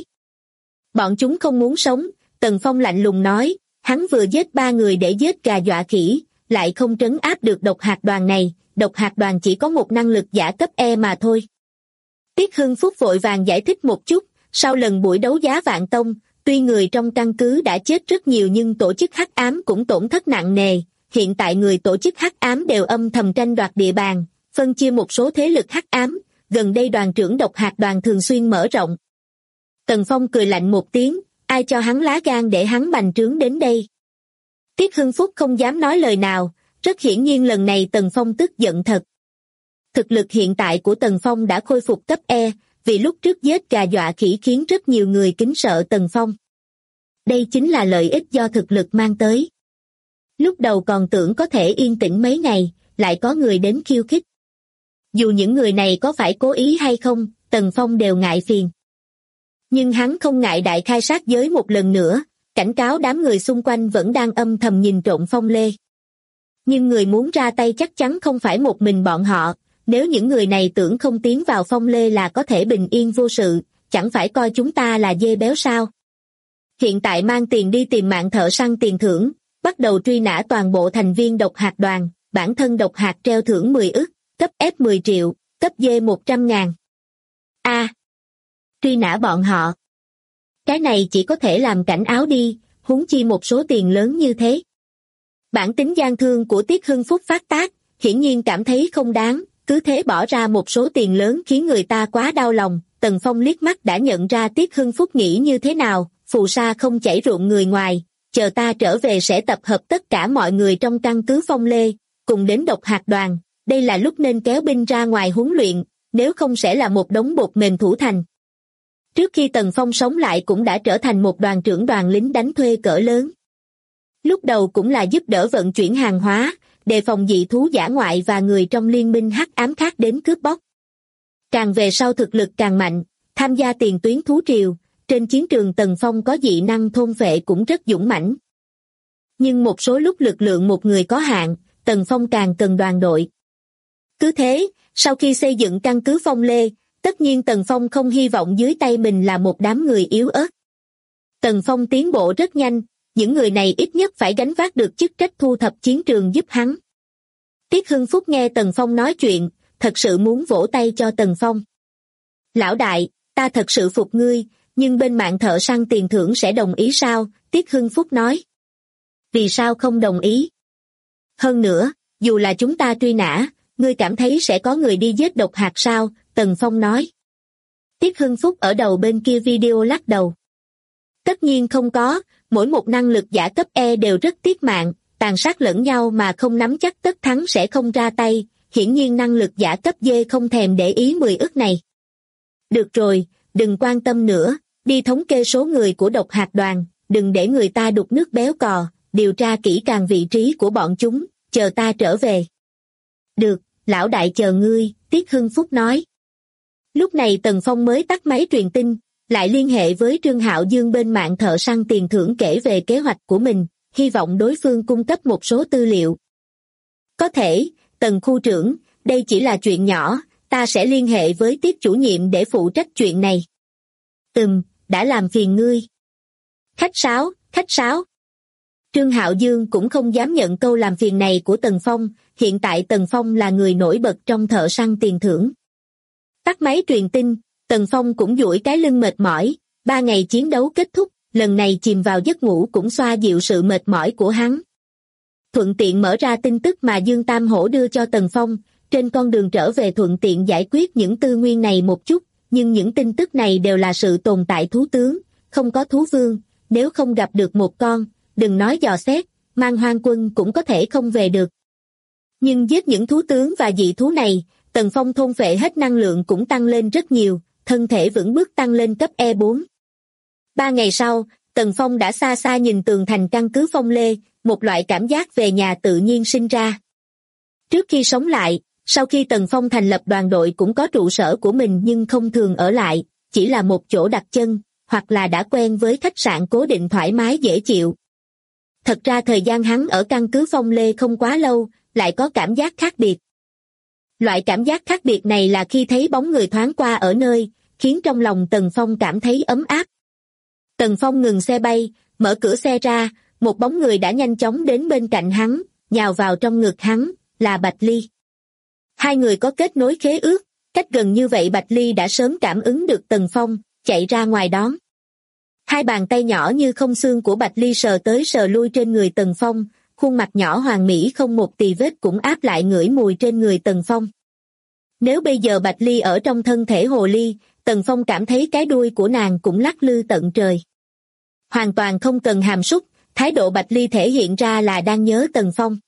Bọn chúng không muốn sống, Tần Phong lạnh lùng nói, hắn vừa giết 3 người để giết gà dọa khỉ, lại không trấn áp được Độc Hạt Đoàn này, Độc Hạt Đoàn chỉ có một năng lực giả cấp E mà thôi. Tiết Hưng Phúc vội vàng giải thích một chút, sau lần buổi đấu giá Vạn Tông, tuy người trong căn cứ đã chết rất nhiều nhưng tổ chức hắc ám cũng tổn thất nặng nề, hiện tại người tổ chức hắc ám đều âm thầm tranh đoạt địa bàn, phân chia một số thế lực hắc ám, gần đây đoàn trưởng Độc Hạt Đoàn thường xuyên mở rộng. Tần Phong cười lạnh một tiếng, ai cho hắn lá gan để hắn bành trướng đến đây. Tiết Hưng Phúc không dám nói lời nào, rất hiển nhiên lần này Tần Phong tức giận thật. Thực lực hiện tại của Tần Phong đã khôi phục cấp E, vì lúc trước giết gà dọa khỉ khiến rất nhiều người kính sợ Tần Phong. Đây chính là lợi ích do thực lực mang tới. Lúc đầu còn tưởng có thể yên tĩnh mấy ngày, lại có người đến khiêu khích. Dù những người này có phải cố ý hay không, Tần Phong đều ngại phiền. Nhưng hắn không ngại đại khai sát giới một lần nữa, cảnh cáo đám người xung quanh vẫn đang âm thầm nhìn trộm Phong Lê. Nhưng người muốn ra tay chắc chắn không phải một mình bọn họ, nếu những người này tưởng không tiến vào Phong Lê là có thể bình yên vô sự, chẳng phải coi chúng ta là dê béo sao. Hiện tại mang tiền đi tìm Mạng Thợ Săn tiền thưởng, bắt đầu truy nã toàn bộ thành viên Độc Hạt Đoàn, bản thân Độc Hạt treo thưởng 10 ức, cấp F 10 triệu, cấp D 100.000. Truy nã bọn họ. Cái này chỉ có thể làm cảnh áo đi, huống chi một số tiền lớn như thế. Bản tính gian thương của Tiết Hưng Phúc phát tác, hiển nhiên cảm thấy không đáng, cứ thế bỏ ra một số tiền lớn khiến người ta quá đau lòng. Tần Phong liếc mắt đã nhận ra Tiết Hưng Phúc nghĩ như thế nào, phù sa không chảy ruộng người ngoài, chờ ta trở về sẽ tập hợp tất cả mọi người trong căn cứ Phong Lê, cùng đến Độc Hạt Đoàn, đây là lúc nên kéo binh ra ngoài huấn luyện, nếu không sẽ là một đống bột mềm thủ thành. Trước khi Tần Phong sống lại cũng đã trở thành một đoàn trưởng đoàn lính đánh thuê cỡ lớn. Lúc đầu cũng là giúp đỡ vận chuyển hàng hóa, đề phòng dị thú dã ngoại và người trong liên minh hắc ám khác đến cướp bóc. Càng về sau thực lực càng mạnh, tham gia tiền tuyến thú triều, trên chiến trường Tần Phong có dị năng thôn phệ cũng rất dũng mãnh. Nhưng một số lúc lực lượng một người có hạn, Tần Phong càng cần đoàn đội. Cứ thế, sau khi xây dựng căn cứ Phong Lê, tất nhiên Tần Phong không hy vọng dưới tay mình là một đám người yếu ớt. Tần Phong tiến bộ rất nhanh, những người này ít nhất phải gánh vác được chức trách thu thập chiến trường giúp hắn. Tiết Hưng Phúc nghe Tần Phong nói chuyện, thật sự muốn vỗ tay cho Tần Phong. Lão đại, ta thật sự phục ngươi, nhưng bên Mạng Thợ Săn tiền thưởng sẽ đồng ý sao? Tiết Hưng Phúc nói. Vì sao không đồng ý? Hơn nữa, dù là chúng ta truy nã, ngươi cảm thấy sẽ có người đi giết Độc Hạt sao? Tần Phong nói. Tiết Hưng Phúc ở đầu bên kia video lắc đầu. Tất nhiên không có, mỗi một năng lực giả cấp E đều rất tiếc mạng, tàn sát lẫn nhau mà không nắm chắc tất thắng sẽ không ra tay, hiển nhiên năng lực giả cấp D không thèm để ý 10 ức này. Được rồi, đừng quan tâm nữa, đi thống kê số người của Độc Hạt Đoàn, đừng để người ta đục nước béo cò, điều tra kỹ càng vị trí của bọn chúng, chờ ta trở về. Được, lão đại chờ ngươi, Tiết Hưng Phúc nói. Lúc này Tần Phong mới tắt máy truyền tin, lại liên hệ với Trương Hạo Dương bên Mạng Thợ Săn tiền thưởng kể về kế hoạch của mình, hy vọng đối phương cung cấp một số tư liệu. Có thể, Tần khu trưởng, đây chỉ là chuyện nhỏ, ta sẽ liên hệ với Tiết chủ nhiệm để phụ trách chuyện này. Đã làm phiền ngươi. Khách sáo. Trương Hạo Dương cũng không dám nhận câu làm phiền này của Tần Phong, hiện tại Tần Phong là người nổi bật trong Thợ Săn tiền thưởng. Tắt máy truyền tin, Tần Phong cũng duỗi cái lưng mệt mỏi, 3 ngày chiến đấu kết thúc, lần này chìm vào giấc ngủ cũng xoa dịu sự mệt mỏi của hắn. Thuận tiện mở ra tin tức mà Dương Tam Hổ đưa cho Tần Phong, trên con đường trở về thuận tiện giải quyết những tư nguyên này một chút, nhưng những tin tức này đều là sự tồn tại thú tướng, không có thú vương, nếu không gặp được một con, đừng nói dò xét, mang hoang quân cũng có thể không về được. Nhưng giết những thú tướng và dị thú này, Tần Phong thôn phệ hết năng lượng cũng tăng lên rất nhiều, thân thể vững bước tăng lên cấp E4. 3 ngày sau, Tần Phong đã xa xa nhìn tường thành căn cứ Phong Lê, một loại cảm giác về nhà tự nhiên sinh ra. Trước khi sống lại, sau khi Tần Phong thành lập đoàn đội cũng có trụ sở của mình nhưng không thường ở lại, chỉ là một chỗ đặt chân, hoặc là đã quen với khách sạn cố định thoải mái dễ chịu. Thật ra thời gian hắn ở căn cứ Phong Lê không quá lâu, lại có cảm giác khác biệt. Loại cảm giác khác biệt này là khi thấy bóng người thoáng qua ở nơi, khiến trong lòng Tần Phong cảm thấy ấm áp. Tần Phong ngừng xe bay, mở cửa xe ra, một bóng người đã nhanh chóng đến bên cạnh hắn, nhào vào trong ngực hắn, là Bạch Ly. Hai người có kết nối khế ước, cách gần như vậy Bạch Ly đã sớm cảm ứng được Tần Phong, chạy ra ngoài đón. Hai bàn tay nhỏ như không xương của Bạch Ly sờ tới sờ lui trên người Tần Phong, khuôn mặt nhỏ hoàn mỹ không một tì vết cũng áp lại ngửi mùi trên người Tần Phong. Nếu bây giờ Bạch Ly ở trong thân thể hồ ly, Tần Phong cảm thấy cái đuôi của nàng cũng lắc lư tận trời. Hoàn toàn không cần hàm súc, thái độ Bạch Ly thể hiện ra là đang nhớ Tần Phong.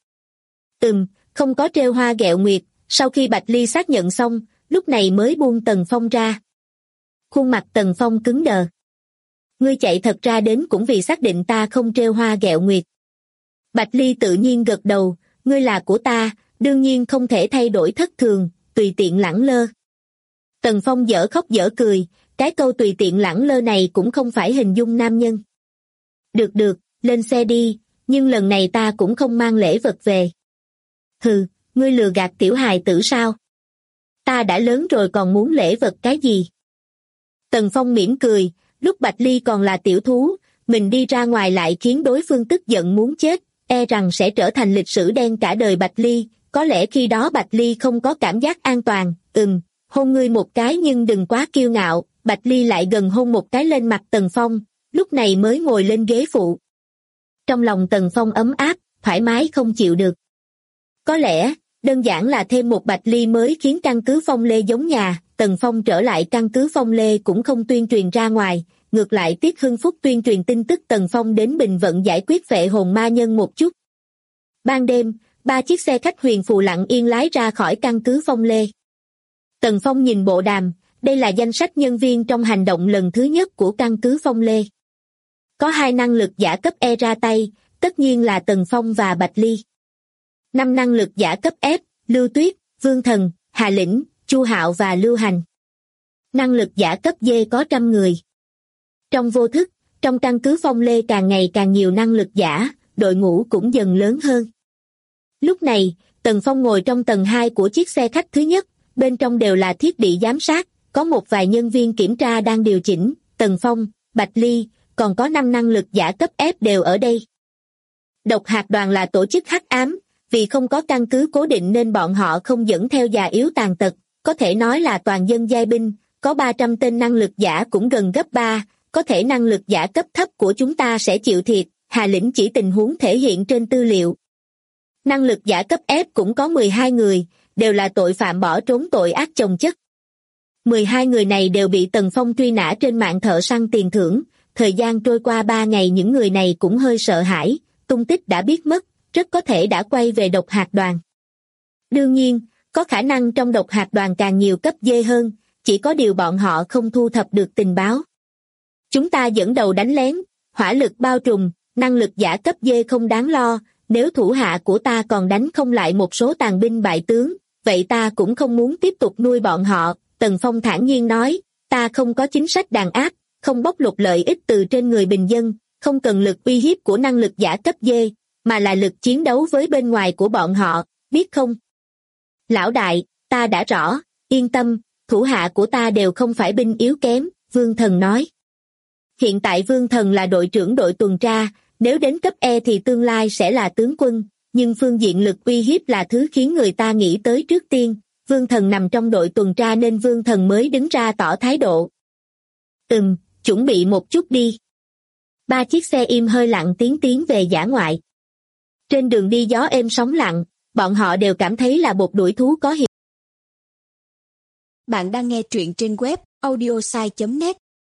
Không có trêu hoa ghẹo nguyệt, sau khi Bạch Ly xác nhận xong, lúc này mới buông Tần Phong ra. Khuôn mặt Tần Phong cứng đờ. Ngươi chạy thật ra đến cũng vì xác định ta không trêu hoa ghẹo nguyệt. Bạch Ly tự nhiên gật đầu, ngươi là của ta, đương nhiên không thể thay đổi thất thường, tùy tiện lẳng lơ. Tần Phong dở khóc dở cười, cái câu tùy tiện lẳng lơ này cũng không phải hình dung nam nhân. Được, lên xe đi, nhưng lần này ta cũng không mang lễ vật về. Hừ, ngươi lừa gạt tiểu hài tử sao? Ta đã lớn rồi còn muốn lễ vật cái gì? Tần Phong mỉm cười, lúc Bạch Ly còn là tiểu thú, mình đi ra ngoài lại khiến đối phương tức giận muốn chết, e rằng sẽ trở thành lịch sử đen cả đời Bạch Ly, có lẽ khi đó Bạch Ly không có cảm giác an toàn, hôn ngươi một cái nhưng đừng quá kiêu ngạo, Bạch Ly lại gần hôn một cái lên mặt Tần Phong, lúc này mới ngồi lên ghế phụ. Trong lòng Tần Phong ấm áp, thoải mái không chịu được. Có lẽ, đơn giản là thêm một Bạch Ly mới khiến căn cứ Phong Lê giống nhà, Tần Phong trở lại căn cứ Phong Lê cũng không tuyên truyền ra ngoài, ngược lại Tiết Hưng Phúc tuyên truyền tin tức Tần Phong đến Bình Vận giải quyết phệ hồn ma nhân một chút. Ban đêm, 3 chiếc xe khách huyền phù lặng yên lái ra khỏi căn cứ Phong Lê. Tần Phong nhìn bộ đàm, đây là danh sách nhân viên trong hành động lần thứ nhất của căn cứ Phong Lê. Có 2 năng lực giả cấp E ra tay, tất nhiên là Tần Phong và Bạch Ly. 5 năng lực giả cấp F, Lưu Tuyết, Vương Thần, Hà Lĩnh, Chu Hạo và Lưu Hành. Năng lực giả cấp D có 100 người. Trong vô thức, trong căn cứ Phong Lê càng ngày càng nhiều năng lực giả, đội ngũ cũng dần lớn hơn. Lúc này, Tần Phong ngồi trong tầng 2 của chiếc xe khách thứ nhất, bên trong đều là thiết bị giám sát, có một vài nhân viên kiểm tra đang điều chỉnh, Tần Phong, Bạch Ly, còn có 5 năng lực giả cấp F đều ở đây. Độc hạt đoàn là tổ chức hắc ám, vì không có căn cứ cố định nên bọn họ không dẫn theo già yếu tàn tật, có thể nói là toàn dân giai binh, có 300 tên năng lực giả cũng gần gấp 3, có thể năng lực giả cấp thấp của chúng ta sẽ chịu thiệt, Hà Lĩnh chỉ tình huống thể hiện trên tư liệu. Năng lực giả cấp F cũng có 12 người, đều là tội phạm bỏ trốn tội ác chồng chất. 12 người này đều bị Tần Phong truy nã trên mạng thợ săn tiền thưởng, thời gian trôi qua 3 ngày những người này cũng hơi sợ hãi, tung tích đã biết mất, rất có thể đã quay về độc hạt đoàn. Đương nhiên, có khả năng trong độc hạt đoàn càng nhiều cấp D hơn, chỉ có điều bọn họ không thu thập được tình báo. Chúng ta dẫn đầu đánh lén, hỏa lực bao trùm, năng lực giả cấp D không đáng lo, nếu thủ hạ của ta còn đánh không lại một số tàn binh bại tướng, vậy ta cũng không muốn tiếp tục nuôi bọn họ, Tần Phong thản nhiên nói, ta không có chính sách đàn áp, không bóc lột lợi ích từ trên người bình dân, không cần lực uy hiếp của năng lực giả cấp D, mà là lực chiến đấu với bên ngoài của bọn họ, biết không? Lão đại, ta đã rõ, yên tâm, thủ hạ của ta đều không phải binh yếu kém, Vương Thần nói. Hiện tại Vương Thần là đội trưởng đội tuần tra, nếu đến cấp E thì tương lai sẽ là tướng quân, nhưng phương diện lực uy hiếp là thứ khiến người ta nghĩ tới trước tiên, Vương Thần nằm trong đội tuần tra nên Vương Thần mới đứng ra tỏ thái độ. Chuẩn bị một chút đi. 3 chiếc xe im hơi lặng tiến về dã ngoại. Trên đường đi gió êm sóng lặng, bọn họ đều cảm thấy là một đuổi thú có hiệu. Bạn đang nghe truyện trên web audiosai.net.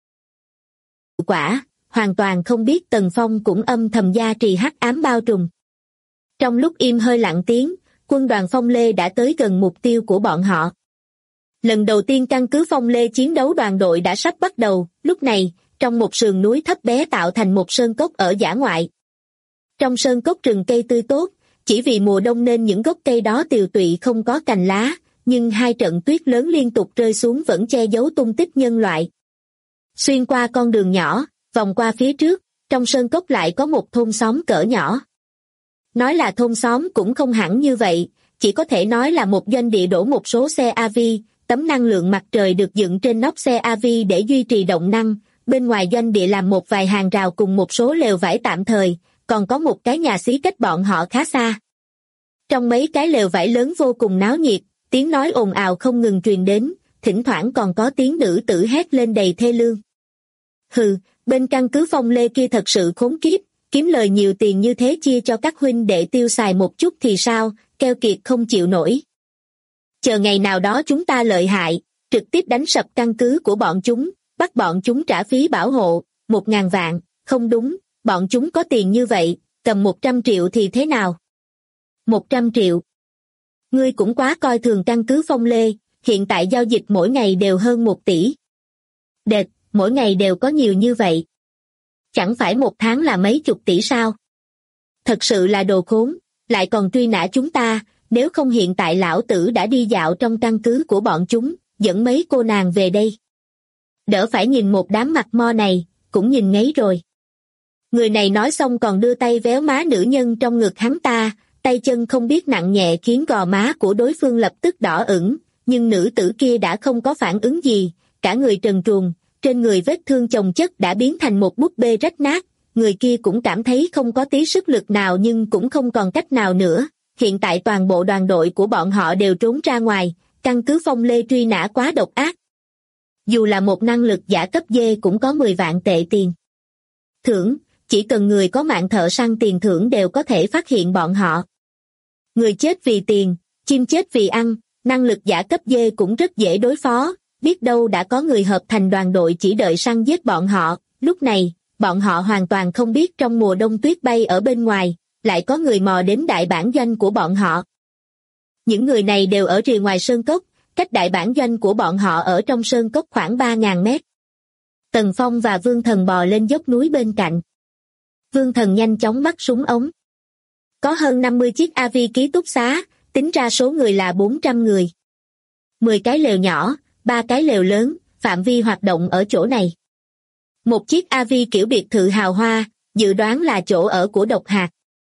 Quả, hoàn toàn không biết Tần Phong cũng âm thầm gia trì hắc ám bao trùm. Trong lúc im hơi lặng tiếng, quân đoàn Phong Lê đã tới gần mục tiêu của bọn họ. Lần đầu tiên căn cứ Phong Lê chiến đấu đoàn đội đã sắp bắt đầu, lúc này, trong một sườn núi thấp bé tạo thành một sơn cốc ở dã ngoại. Trong sơn cốc rừng cây tươi tốt, chỉ vì mùa đông nên những gốc cây đó tiều tụy không có cành lá, nhưng hai trận tuyết lớn liên tục rơi xuống vẫn che giấu tung tích nhân loại. Xuyên qua con đường nhỏ, vòng qua phía trước, trong sơn cốc lại có một thôn xóm cỡ nhỏ. Nói là thôn xóm cũng không hẳn như vậy, chỉ có thể nói là một doanh địa đổ một số xe AV, tấm năng lượng mặt trời được dựng trên nóc xe AV để duy trì động năng, bên ngoài doanh địa làm một vài hàng rào cùng một số lều vải tạm thời, còn có một cái nhà xí cách bọn họ khá xa. Trong mấy cái lều vải lớn vô cùng náo nhiệt, tiếng nói ồn ào không ngừng truyền đến, thỉnh thoảng còn có tiếng nữ tử hét lên đầy thê lương. Hừ, bên căn cứ Phong Lê kia thật sự khốn kiếp, kiếm lời nhiều tiền như thế chia cho các huynh đệ tiêu xài một chút thì sao, keo kiệt không chịu nổi. Chờ ngày nào đó chúng ta lợi hại, trực tiếp đánh sập căn cứ của bọn chúng, bắt bọn chúng trả phí bảo hộ, 1.000 vạn, không đúng, bọn chúng có tiền như vậy, cầm 100 triệu thì thế nào? 100 triệu. Ngươi cũng quá coi thường căn cứ Phong Lê, hiện tại giao dịch mỗi ngày đều hơn 1 tỷ. Đệt, mỗi ngày đều có nhiều như vậy. Chẳng phải một tháng là mấy chục tỷ sao? Thật sự là đồ khốn, lại còn truy nã chúng ta, nếu không hiện tại lão tử đã đi dạo trong căn cứ của bọn chúng, dẫn mấy cô nàng về đây. Đỡ phải nhìn một đám mặt mo này, cũng nhìn ngấy rồi. Người này nói xong còn đưa tay véo má nữ nhân trong ngực hắn ta, tay chân không biết nặng nhẹ khiến gò má của đối phương lập tức đỏ ửng, nhưng nữ tử kia đã không có phản ứng gì, cả người trần truồng, trên người vết thương chồng chất đã biến thành một búp bê rách nát, người kia cũng cảm thấy không có tí sức lực nào nhưng cũng không còn cách nào nữa, hiện tại toàn bộ đoàn đội của bọn họ đều trốn ra ngoài, căn cứ Phong Lê truy nã quá độc ác. Dù là một năng lực giả cấp D cũng có 10 vạn tệ tiền. Thưởng, chỉ cần người có mạng thợ săn tiền thưởng đều có thể phát hiện bọn họ. Người chết vì tiền, chim chết vì ăn, năng lực giả cấp D cũng rất dễ đối phó, biết đâu đã có người hợp thành đoàn đội chỉ đợi săn giết bọn họ, lúc này, bọn họ hoàn toàn không biết trong mùa đông tuyết bay ở bên ngoài, lại có người mò đến đại bản doanh của bọn họ. Những người này đều ở rìa ngoài sơn cốc, cách đại bản doanh của bọn họ ở trong sơn cốc khoảng 3.000 mét. Tần Phong và Vương Thần bò lên dốc núi bên cạnh. Vương Thần nhanh chóng bắt súng ống. Có hơn 50 chiếc AV ký túc xá, tính ra số người là 400 người. 10 cái lều nhỏ, 3 cái lều lớn, phạm vi hoạt động ở chỗ này. Một chiếc AV kiểu biệt thự hào hoa, dự đoán là chỗ ở của độc hạt.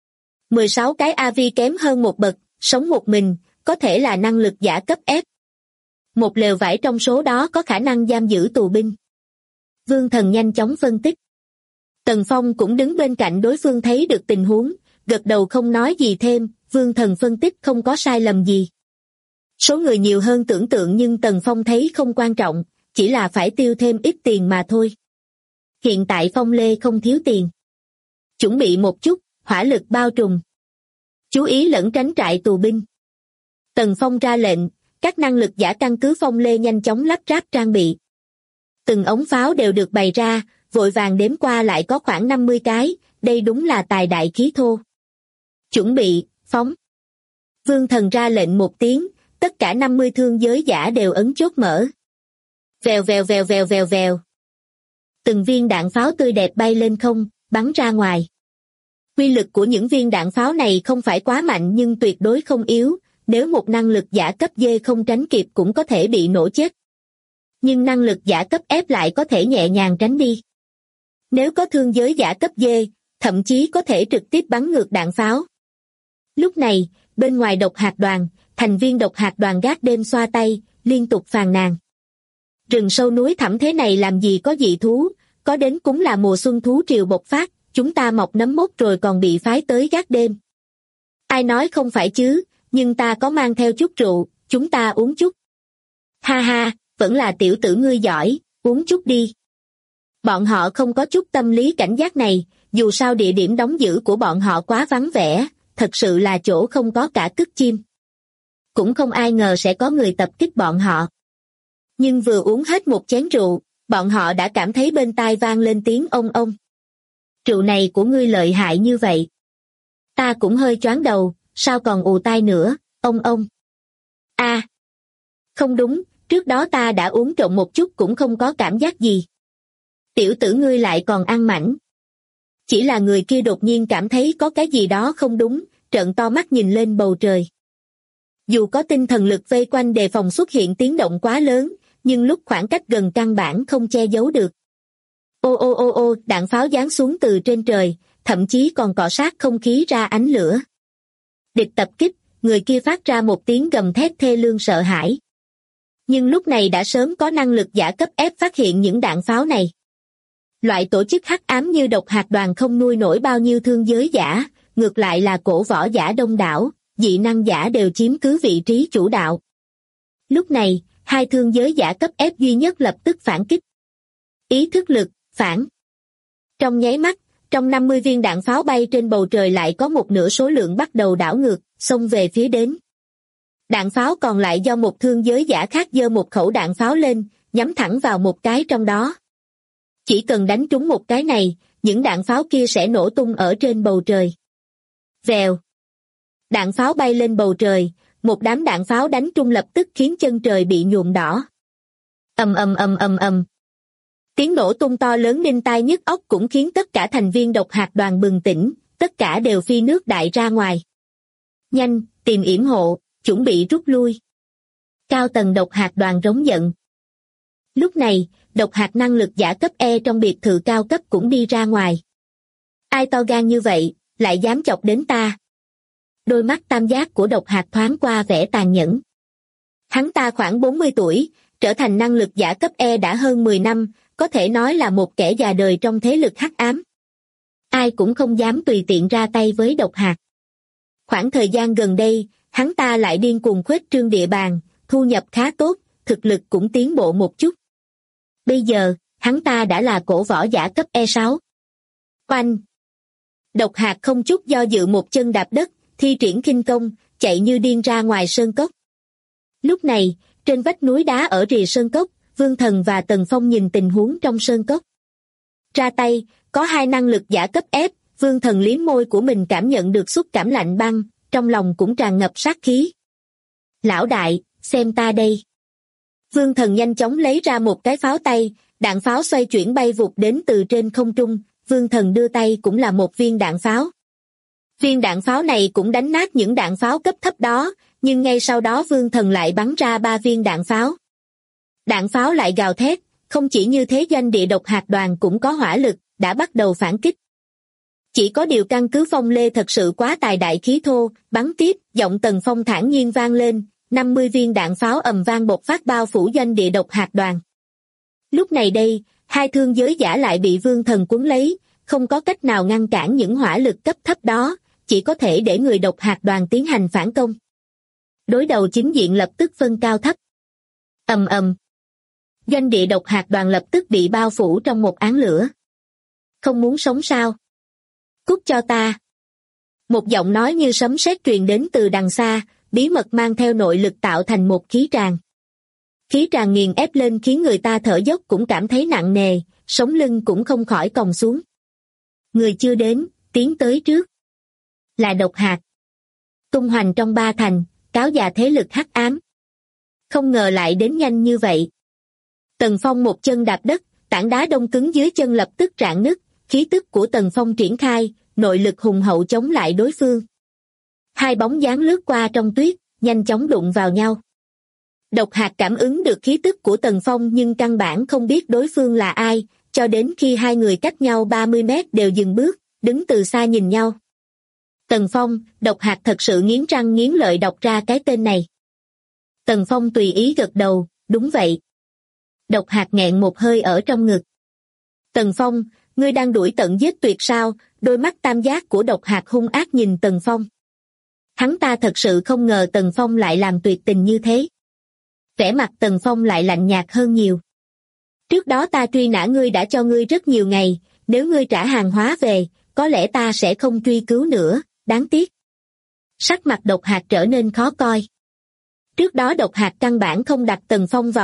16 cái AV kém hơn một bậc, sống một mình, có thể là năng lực giả cấp F. Một lều vải trong số đó có khả năng giam giữ tù binh. Vương Thần nhanh chóng phân tích. Tần Phong cũng đứng bên cạnh đối phương thấy được tình huống, gật đầu không nói gì thêm, Vương Thần phân tích không có sai lầm gì. Số người nhiều hơn tưởng tượng nhưng Tần Phong thấy không quan trọng, chỉ là phải tiêu thêm ít tiền mà thôi. Hiện tại Phong Lê không thiếu tiền. Chuẩn bị một chút, hỏa lực bao trùm. Chú ý lẫn tránh trại tù binh. Tần Phong ra lệnh, các năng lực giả căn cứ Phong Lê nhanh chóng lắp ráp trang bị. Từng ống pháo đều được bày ra, vội vàng đếm qua lại có khoảng 50 cái, đây đúng là tài đại khí thô. Chuẩn bị, phóng. Vương Thần ra lệnh một tiếng, tất cả 50 thương giới giả đều ấn chốt mở. Vèo vèo vèo vèo vèo vèo. Từng viên đạn pháo tươi đẹp bay lên không, bắn ra ngoài. Quy lực của những viên đạn pháo này không phải quá mạnh nhưng tuyệt đối không yếu, nếu một năng lực giả cấp D không tránh kịp cũng có thể bị nổ chết. Nhưng năng lực giả cấp F lại có thể nhẹ nhàng tránh đi. Nếu có thương giới giả cấp D, thậm chí có thể trực tiếp bắn ngược đạn pháo. Lúc này, bên ngoài độc hạt đoàn, thành viên độc hạt đoàn gác đêm xoa tay, liên tục phàn nàn. Rừng sâu núi thẳm thế này làm gì có dị thú, có đến cũng là mùa xuân thú triều bộc phát, chúng ta mọc nấm mốc rồi còn bị phái tới gác đêm. Ai nói không phải chứ, nhưng ta có mang theo chút rượu, chúng ta uống chút. Ha ha, vẫn là tiểu tử ngươi giỏi, uống chút đi. Bọn họ không có chút tâm lý cảnh giác này, dù sao địa điểm đóng giữ của bọn họ quá vắng vẻ, thật sự là chỗ không có cả cứt chim. Cũng không ai ngờ sẽ có người tập kích bọn họ. Nhưng vừa uống hết một chén rượu, bọn họ đã cảm thấy bên tai vang lên tiếng ông ông. Rượu này của ngươi lợi hại như vậy. Ta cũng hơi choáng đầu, sao còn ù tai nữa, ông. A, không đúng, trước đó ta đã uống trộn một chút cũng không có cảm giác gì. Tiểu tử ngươi lại còn ăn mảnh. Chỉ là người kia đột nhiên cảm thấy có cái gì đó không đúng, trợn to mắt nhìn lên bầu trời. Dù có tinh thần lực vây quanh đề phòng xuất hiện tiếng động quá lớn, nhưng lúc khoảng cách gần căn bản không che giấu được. Ô, đạn pháo giáng xuống từ trên trời, thậm chí còn cọ sát không khí ra ánh lửa. Địch tập kích, người kia phát ra một tiếng gầm thét thê lương sợ hãi. Nhưng lúc này đã sớm có năng lực giả cấp F phát hiện những đạn pháo này. Loại tổ chức hắc ám như độc hạt đoàn không nuôi nổi bao nhiêu thương giới giả, ngược lại là cổ võ giả đông đảo, dị năng giả đều chiếm cứ vị trí chủ đạo. Lúc này, hai thương giới giả cấp F duy nhất lập tức phản kích. Ý thức lực, phản. Trong nháy mắt, trong 50 viên đạn pháo bay trên bầu trời lại có một nửa số lượng bắt đầu đảo ngược, xông về phía đến. Đạn pháo còn lại do một thương giới giả khác giơ một khẩu đạn pháo lên, nhắm thẳng vào một cái trong đó. Chỉ cần đánh trúng một cái này, những đạn pháo kia sẽ nổ tung ở trên bầu trời. Vèo. Đạn pháo bay lên bầu trời, một đám đạn pháo đánh trúng lập tức khiến chân trời bị nhuộm đỏ. Ầm. Tiếng nổ tung to lớn đinh tai nhức óc cũng khiến tất cả thành viên độc hạt đoàn bừng tỉnh, tất cả đều phi nước đại ra ngoài. Nhanh, tìm yểm hộ, chuẩn bị rút lui. Cao tầng độc hạt đoàn rống giận. Lúc này, độc hạt năng lực giả cấp E trong biệt thự cao cấp cũng đi ra ngoài. Ai to gan như vậy, lại dám chọc đến ta? Đôi mắt tam giác của độc hạt thoáng qua vẻ tàn nhẫn. Hắn ta khoảng 40 tuổi, trở thành năng lực giả cấp E đã hơn 10 năm, có thể nói là một kẻ già đời trong thế lực hắc ám. Ai cũng không dám tùy tiện ra tay với độc hạt. Khoảng thời gian gần đây, hắn ta lại điên cuồng khuếch trương địa bàn, thu nhập khá tốt, thực lực cũng tiến bộ một chút. Bây giờ, hắn ta đã là cổ võ giả cấp E6. Oanh! Độc hạt không chút do dự một chân đạp đất, thi triển khinh công, chạy như điên ra ngoài sơn cốc. Lúc này, trên vách núi đá ở rìa sơn cốc, Vương Thần và Tần Phong nhìn tình huống trong sơn cốc. Ra tay, có hai năng lực giả cấp F, Vương Thần liếm môi của mình cảm nhận được xúc cảm lạnh băng, trong lòng cũng tràn ngập sát khí. Lão đại, xem ta đây. Vương Thần nhanh chóng lấy ra một cái pháo tay, đạn pháo xoay chuyển bay vụt đến từ trên không trung, Vương Thần đưa tay cũng là một viên đạn pháo. Viên đạn pháo này cũng đánh nát những đạn pháo cấp thấp đó, nhưng ngay sau đó Vương Thần lại bắn ra 3 viên đạn pháo. Đạn pháo lại gào thét, không chỉ như thế doanh địa độc hạt đoàn cũng có hỏa lực, đã bắt đầu phản kích. Chỉ có điều căn cứ Phong Lê thật sự quá tài đại khí thô, bắn tiếp, giọng Tần Phong thản nhiên vang lên, 50 viên đạn pháo ầm vang bộc phát bao phủ doanh địa độc hạt đoàn. Lúc này đây, hai thương giới giả lại bị Vương Thần cuốn lấy, không có cách nào ngăn cản những hỏa lực cấp thấp đó, chỉ có thể để người độc hạt đoàn tiến hành phản công. Đối đầu chính diện lập tức phân cao thấp. Ầm. Doanh địa độc hạt đoàn lập tức bị bao phủ trong một án lửa. Không muốn sống sao? Cút cho ta. Một giọng nói như sấm sét truyền đến từ đằng xa, bí mật mang theo nội lực tạo thành một khí tràng. Khí tràng nghiền ép lên khiến người ta thở dốc cũng cảm thấy nặng nề, sống lưng cũng không khỏi còng xuống. Người chưa đến, tiến tới trước. Là độc hạt. Tung hoành trong 3 thành, cáo già thế lực hắc ám. Không ngờ lại đến nhanh như vậy. Tần Phong một chân đạp đất, tảng đá đông cứng dưới chân lập tức rạn nứt, khí tức của Tần Phong triển khai, nội lực hùng hậu chống lại đối phương. Hai bóng dáng lướt qua trong tuyết, nhanh chóng đụng vào nhau. Độc hạt cảm ứng được khí tức của Tần Phong nhưng căn bản không biết đối phương là ai, cho đến khi hai người cách nhau 30 mét đều dừng bước, đứng từ xa nhìn nhau. Tần Phong, độc hạt thật sự nghiến răng nghiến lợi đọc ra cái tên này. Tần Phong tùy ý gật đầu, đúng vậy. Độc hạt nghẹn một hơi ở trong ngực. Tần Phong, ngươi đang đuổi tận giết tuyệt sao? Đôi mắt tam giác của độc hạt hung ác nhìn Tần Phong. Hắn ta thật sự không ngờ Tần Phong lại làm tuyệt tình như thế. Vẻ mặt Tần Phong lại lạnh nhạt hơn nhiều. Trước đó ta truy nã ngươi đã cho ngươi rất nhiều ngày, nếu ngươi trả hàng hóa về, có lẽ ta sẽ không truy cứu nữa, đáng tiếc. Sắc mặt độc hạt trở nên khó coi. Trước đó độc hạt căn bản không đặt Tần Phong vào mắt,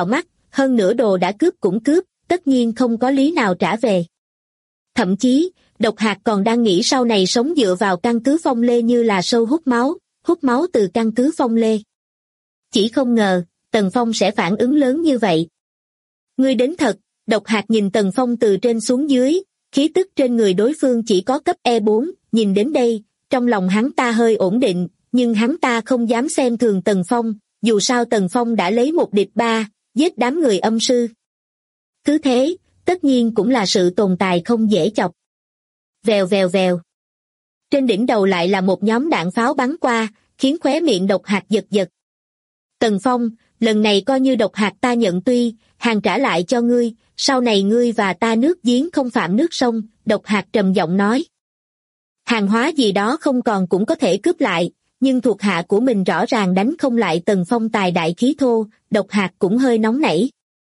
hơn nữa đồ đã cướp cũng cướp, tất nhiên không có lý nào trả về. Thậm chí, Độc Hạt còn đang nghĩ sau này sống dựa vào căn cứ Phong Lê như là sâu hút máu từ căn cứ Phong Lê. Chỉ không ngờ, Tần Phong sẽ phản ứng lớn như vậy. Ngươi đến thật. Độc Hạt nhìn Tần Phong từ trên xuống dưới, khí tức trên người đối phương chỉ có cấp E4, nhìn đến đây, trong lòng hắn ta hơi ổn định, nhưng hắn ta không dám xem thường Tần Phong, dù sao Tần Phong đã lấy 1 địch 3, giết đám người âm sư. Cứ thế, tất nhiên cũng là sự tồn tại không dễ chọc. Vèo vèo vèo. Trên đỉnh đầu lại là một nhóm đạn pháo bắn qua, khiến khóe miệng Độc Hạt giật giật. Tần Phong, lần này coi như Độc Hạt ta nhận tuy, hàng trả lại cho ngươi, sau này ngươi và ta nước giếng không phạm nước sông, Độc Hạt trầm giọng nói. Hàng hóa gì đó không còn cũng có thể cướp lại, nhưng thuộc hạ của mình rõ ràng đánh không lại Tần Phong tài đại khí thô, Độc Hạt cũng hơi nóng nảy.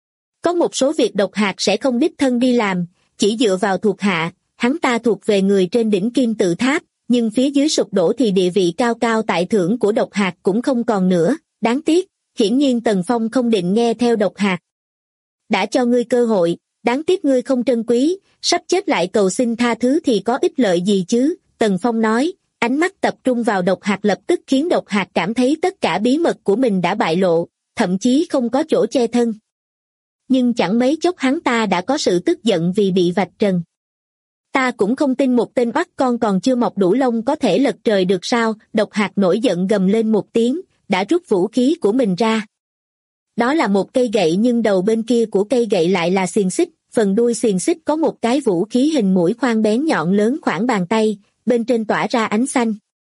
Có một số việc Độc Hạt sẽ không đích thân đi làm, chỉ dựa vào thuộc hạ, hắn ta thuộc về người trên đỉnh kim tự tháp, nhưng phía dưới sụp đổ thì địa vị cao cao tại thượng của Độc Hạt cũng không còn nữa, đáng tiếc, hiển nhiên Tần Phong không định nghe theo Độc Hạt. Đã cho ngươi cơ hội, đáng tiếc ngươi không trân quý, sắp chết lại cầu xin tha thứ thì có ích lợi gì chứ, Tần Phong nói, ánh mắt tập trung vào Độc Hạt lập tức khiến Độc Hạt cảm thấy tất cả bí mật của mình đã bại lộ, thậm chí không có chỗ che thân. Nhưng chẳng mấy chốc hắn ta đã có sự tức giận vì bị vạch trần. Ta cũng không tin một tên oắt con còn chưa mọc đủ lông có thể lật trời được sao, Độc Hạt nổi giận gầm lên một tiếng, đã rút vũ khí của mình ra. Đó là một cây gậy nhưng đầu bên kia của cây gậy lại là xiềng xích, phần đuôi xiềng xích có một cái vũ khí hình mũi khoan bén nhọn lớn khoảng bàn tay, bên trên tỏa ra ánh xanh.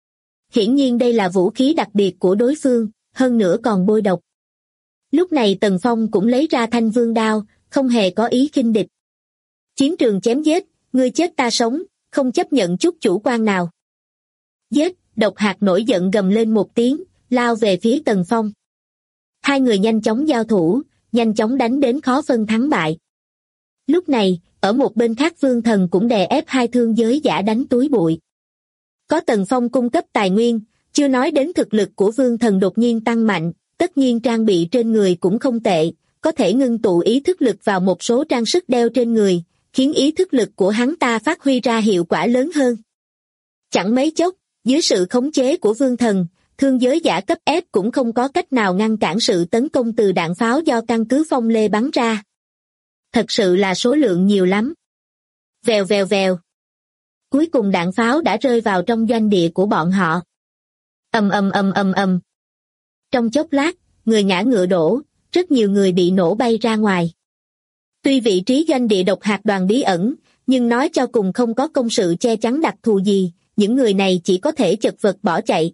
Hiển nhiên đây là vũ khí đặc biệt của đối phương, hơn nữa còn bôi độc. Lúc này Tần Phong cũng lấy ra thanh vương đao, không hề có ý khinh địch. Chiến trường chém giết, ngươi chết ta sống, không chấp nhận chút chủ quan nào. Giết, Độc Hạt nổi giận gầm lên một tiếng, lao về phía Tần Phong. Hai người nhanh chóng giao thủ, nhanh chóng đánh đến khó phân thắng bại. Lúc này, ở một bên khác Vương Thần cũng đè ép hai thương giới giả đánh túi bụi. Có Tần Phong cung cấp tài nguyên, chưa nói đến thực lực của Vương Thần đột nhiên tăng mạnh, tất nhiên trang bị trên người cũng không tệ, có thể ngưng tụ ý thức lực vào một số trang sức đeo trên người, khiến ý thức lực của hắn ta phát huy ra hiệu quả lớn hơn. Chẳng mấy chốc, dưới sự khống chế của Vương Thần, thương giới giả cấp F cũng không có cách nào ngăn cản sự tấn công từ đạn pháo do căn cứ Phong Lê bắn ra. Thật sự là số lượng nhiều lắm. Vèo vèo vèo. Cuối cùng đạn pháo đã rơi vào trong doanh địa của bọn họ. Ầm ầm ầm ầm ầm. Trong chốc lát, người ngã ngựa đổ, rất nhiều người bị nổ bay ra ngoài. Tuy vị trí doanh địa Độc Hạt đoàn bí ẩn, nhưng nói cho cùng không có công sự che chắn đặc thù gì, những người này chỉ có thể chật vật bỏ chạy.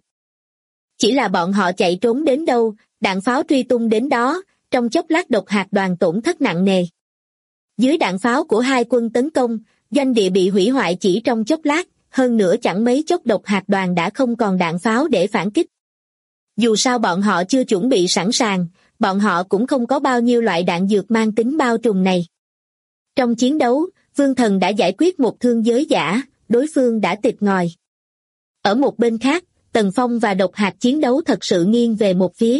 Chỉ là bọn họ chạy trốn đến đâu, đạn pháo truy tung đến đó, trong chốc lát Độc Hạt đoàn tổn thất nặng nề. Dưới đạn pháo của hai quân tấn công, doanh địa bị hủy hoại chỉ trong chốc lát, hơn nữa chẳng mấy chốc Độc Hạt đoàn đã không còn đạn pháo để phản kích. Dù sao bọn họ chưa chuẩn bị sẵn sàng, bọn họ cũng không có bao nhiêu loại đạn dược mang tính bao trùm này. Trong chiến đấu, Vương Thần đã giải quyết một thương giới giả, đối phương đã tịt ngòi. Ở một bên khác, Tần Phong và Độc Hạt chiến đấu thật sự nghiêng về một phía.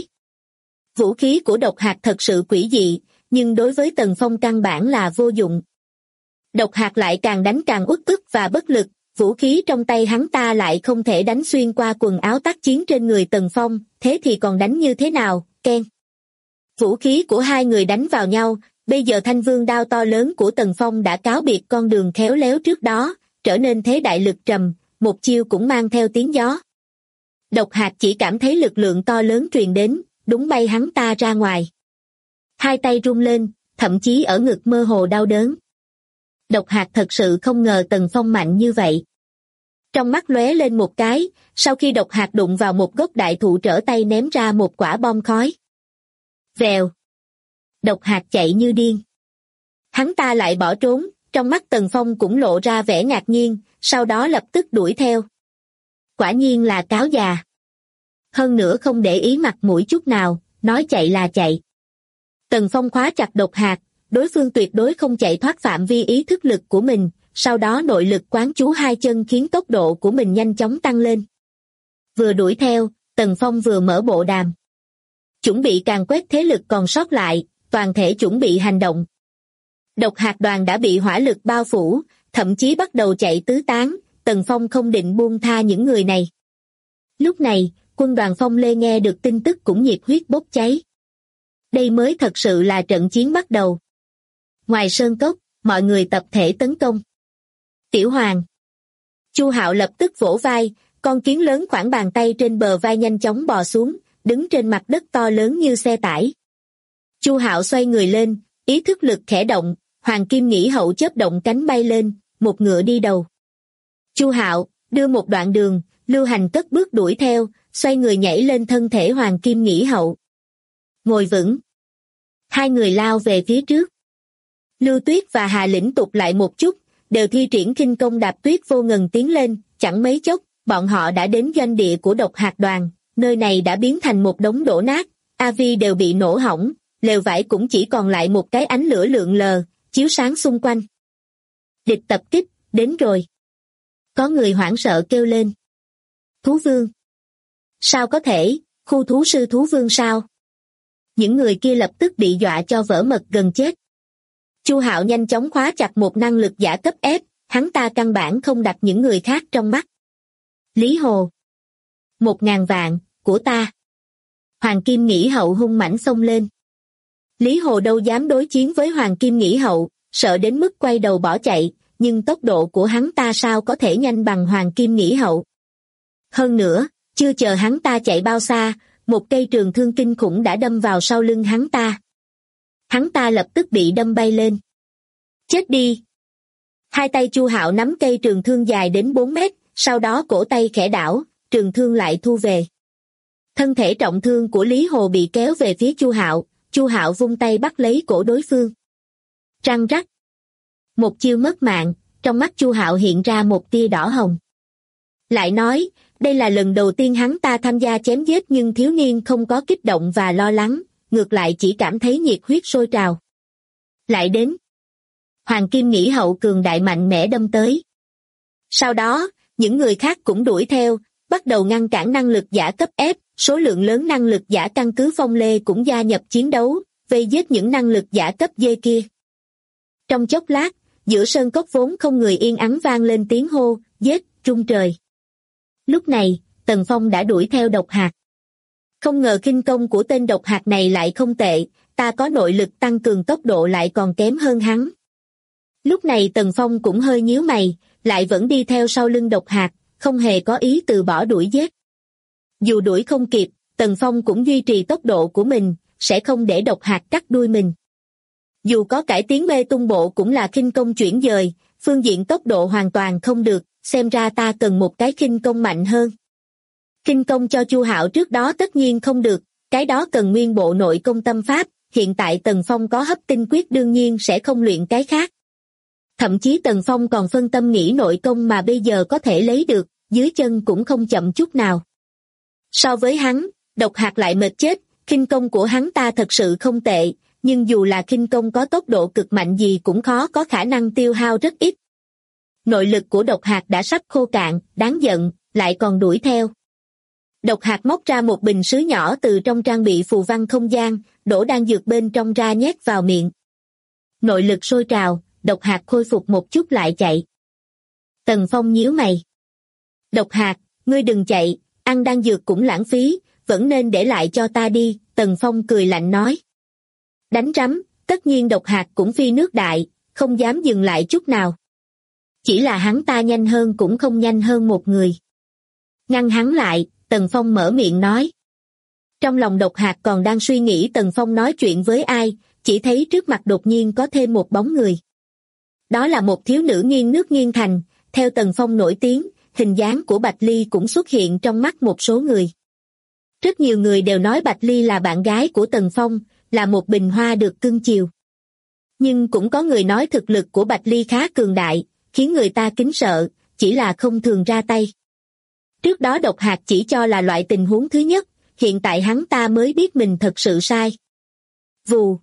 Vũ khí của Độc Hạt thật sự quỷ dị, nhưng đối với Tần Phong căn bản là vô dụng. Độc Hạt lại càng đánh càng uất ức và bất lực, vũ khí trong tay hắn ta lại không thể đánh xuyên qua quần áo tác chiến trên người Tần Phong, thế thì còn đánh như thế nào, keng. Vũ khí của hai người đánh vào nhau, bây giờ thanh vương đao to lớn của Tần Phong đã cáo biệt con đường khéo léo trước đó, trở nên thế đại lực trầm, một chiêu cũng mang theo tiếng gió. Độc Hạt chỉ cảm thấy lực lượng to lớn truyền đến, đúng bay hắn ta ra ngoài. Hai tay run lên, thậm chí ở ngực mơ hồ đau đớn. Độc Hạt thật sự không ngờ Tần Phong mạnh như vậy. Trong mắt lóe lên một cái, sau khi Độc Hạt đụng vào một gốc đại thụ trở tay ném ra một quả bom khói. Vèo. Độc Hạt chạy như điên. Hắn ta lại bỏ trốn, trong mắt Tần Phong cũng lộ ra vẻ ngạc nhiên, sau đó lập tức đuổi theo. Quả nhiên là cáo già. Hơn nữa không để ý mặt mũi chút nào, nói chạy là chạy. Tần Phong khóa chặt Độc Hạt, đối phương tuyệt đối không chạy thoát phạm vi ý thức lực của mình, sau đó nội lực quán chú hai chân khiến tốc độ của mình nhanh chóng tăng lên. Vừa đuổi theo, Tần Phong vừa mở bộ đàm. Chuẩn bị càn quét thế lực còn sót lại, toàn thể chuẩn bị hành động. Độc hạt đoàn đã bị hỏa lực bao phủ, thậm chí bắt đầu chạy tứ tán, Tần Phong không định buông tha những người này. Lúc này, quân đoàn Phong Lê nghe được tin tức cũng nhiệt huyết bốc cháy. Đây mới thật sự là trận chiến bắt đầu. Ngoài sơn cốc, mọi người tập thể tấn công. Tiểu Hoàng. Chu Hạo lập tức vỗ vai, con kiến lớn khoảng bàn tay trên bờ vai nhanh chóng bò xuống, đứng trên mặt đất to lớn như xe tải. Chu Hạo xoay người lên, ý thức lực khẽ động, Hoàng Kim Nghĩ Hậu chớp động cánh bay lên, một ngựa đi đầu. Chu Hạo đưa một đoạn đường, Lưu Hành cất bước đuổi theo, xoay người nhảy lên thân thể Hoàng Kim Nghĩ Hậu. Ngồi vững. Hai người lao về phía trước. Lưu Tuyết và Hà Lĩnh tục lại một chút, đều thi triển khinh công đạp tuyết vô ngần tiến lên, chẳng mấy chốc, bọn họ đã đến doanh địa của độc hạt đoàn, nơi này đã biến thành một đống đổ nát, AV đều bị nổ hỏng, lều vải cũng chỉ còn lại một cái ánh lửa lượn lờ, chiếu sáng xung quanh. Địch tập kích, đến rồi. Có người hoảng sợ kêu lên. Thú vương. Sao có thể, khu thú sư thú vương sao? Những người kia lập tức bị dọa cho vỡ mật gần chết. Chu Hạo nhanh chóng khóa chặt một năng lực giả cấp ép, hắn ta căn bản không đặt những người khác trong mắt. Lý Hồ. 1.000 vạn, của ta. Hoàng Kim Nghĩ Hậu hung mãnh xông lên. Lý Hồ đâu dám đối chiến với Hoàng Kim Nghĩ Hậu, sợ đến mức quay đầu bỏ chạy, nhưng tốc độ của hắn ta sao có thể nhanh bằng Hoàng Kim Nghĩ Hậu. Hơn nữa, chưa chờ hắn ta chạy bao xa, một cây trường thương kinh khủng đã đâm vào sau lưng hắn ta. Hắn ta lập tức bị đâm bay lên. Chết đi! Hai tay Chu Hạo nắm cây trường thương dài đến 4 mét, sau đó cổ tay khẽ đảo, trường thương lại thu về. Thân thể trọng thương của Lý Hồ bị kéo về phía Chu Hạo vung tay bắt lấy cổ đối phương. Răng rắc. Một chiêu mất mạng, trong mắt Chu Hạo hiện ra một tia đỏ hồng. Lại nói, đây là lần đầu tiên hắn ta tham gia chém giết nhưng thiếu niên không có kích động và lo lắng, ngược lại chỉ cảm thấy nhiệt huyết sôi trào. Lại đến. Hoàng Kim Nghĩ Hậu cường đại mạnh mẽ đâm tới. Sau đó, những người khác cũng đuổi theo, bắt đầu ngăn cản năng lực giả cấp ép, số lượng lớn năng lực giả căn cứ Phong Lê cũng gia nhập chiến đấu, vây giết những năng lực giả cấp D kia. Trong chốc lát, giữa sơn cốc vốn không người yên ắng vang lên tiếng hô, giết, rung trời. Lúc này, Tần Phong đã đuổi theo độc hạt. Không ngờ khinh công của tên độc hạt này lại không tệ, ta có nội lực tăng cường tốc độ lại còn kém hơn hắn. Lúc này Tần Phong cũng hơi nhíu mày, lại vẫn đi theo sau lưng độc hạt, không hề có ý từ bỏ đuổi giết. Dù đuổi không kịp, Tần Phong cũng duy trì tốc độ của mình, sẽ không để độc hạt cắt đuôi mình. Dù có cải tiến mê tung bộ cũng là khinh công chuyển dời, phương diện tốc độ hoàn toàn không được, xem ra ta cần một cái khinh công mạnh hơn. Khinh công cho Chu Hạo trước đó tất nhiên không được, cái đó cần nguyên bộ nội công tâm pháp, hiện tại Tần Phong có hấp tinh quyết đương nhiên sẽ không luyện cái khác. Thậm chí Tần Phong còn phân tâm nghĩ nội công mà bây giờ có thể lấy được, dưới chân cũng không chậm chút nào. So với hắn, độc hạt lại mệt chết, khinh công của hắn ta thật sự không tệ, nhưng dù là khinh công có tốc độ cực mạnh gì cũng khó có khả năng tiêu hao rất ít. Nội lực của độc hạt đã sắp khô cạn, đáng giận, lại còn đuổi theo. Độc hạt móc ra một bình sứ nhỏ từ trong trang bị phù văn không gian, đổ đan dược bên trong ra nhét vào miệng. Nội lực sôi trào, độc hạt khôi phục một chút lại chạy. Tần Phong nhíu mày. Độc hạt, ngươi đừng chạy, ăn đan dược cũng lãng phí, vẫn nên để lại cho ta đi, Tần Phong cười lạnh nói. Đánh rắm, tất nhiên độc hạt cũng phi nước đại, không dám dừng lại chút nào. Chỉ là hắn ta nhanh hơn cũng không nhanh hơn một người. Ngăn hắn lại, Tần Phong mở miệng nói. Trong lòng độc hạt còn đang suy nghĩ Tần Phong nói chuyện với ai, chỉ thấy trước mặt đột nhiên có thêm một bóng người. Đó là một thiếu nữ nghiêng nước nghiêng thành, theo Tần Phong nổi tiếng, hình dáng của Bạch Ly cũng xuất hiện trong mắt một số người. Rất nhiều người đều nói Bạch Ly là bạn gái của Tần Phong, là một bình hoa được cưng chiều. Nhưng cũng có người nói thực lực của Bạch Ly khá cường đại, khiến người ta kính sợ, chỉ là không thường ra tay. Trước đó độc hạt chỉ cho là loại tình huống thứ nhất, hiện tại hắn ta mới biết mình thật sự sai. Vù.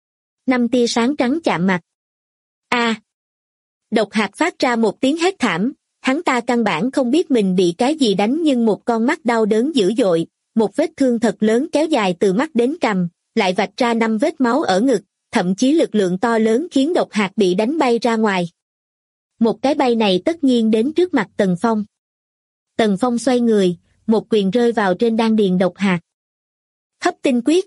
5 tia sáng trắng chạm mặt. A. Độc hạt phát ra một tiếng hét thảm, hắn ta căn bản không biết mình bị cái gì đánh nhưng một con mắt đau đớn dữ dội, một vết thương thật lớn kéo dài từ mắt đến cằm, lại vạch ra 5 vết máu ở ngực, thậm chí lực lượng to lớn khiến Độc Hạt bị đánh bay ra ngoài. Một cái bay này tất nhiên đến trước mặt Tần Phong. Tần Phong xoay người, một quyền rơi vào trên đan điền Độc Hạt. Hấp tinh quyết.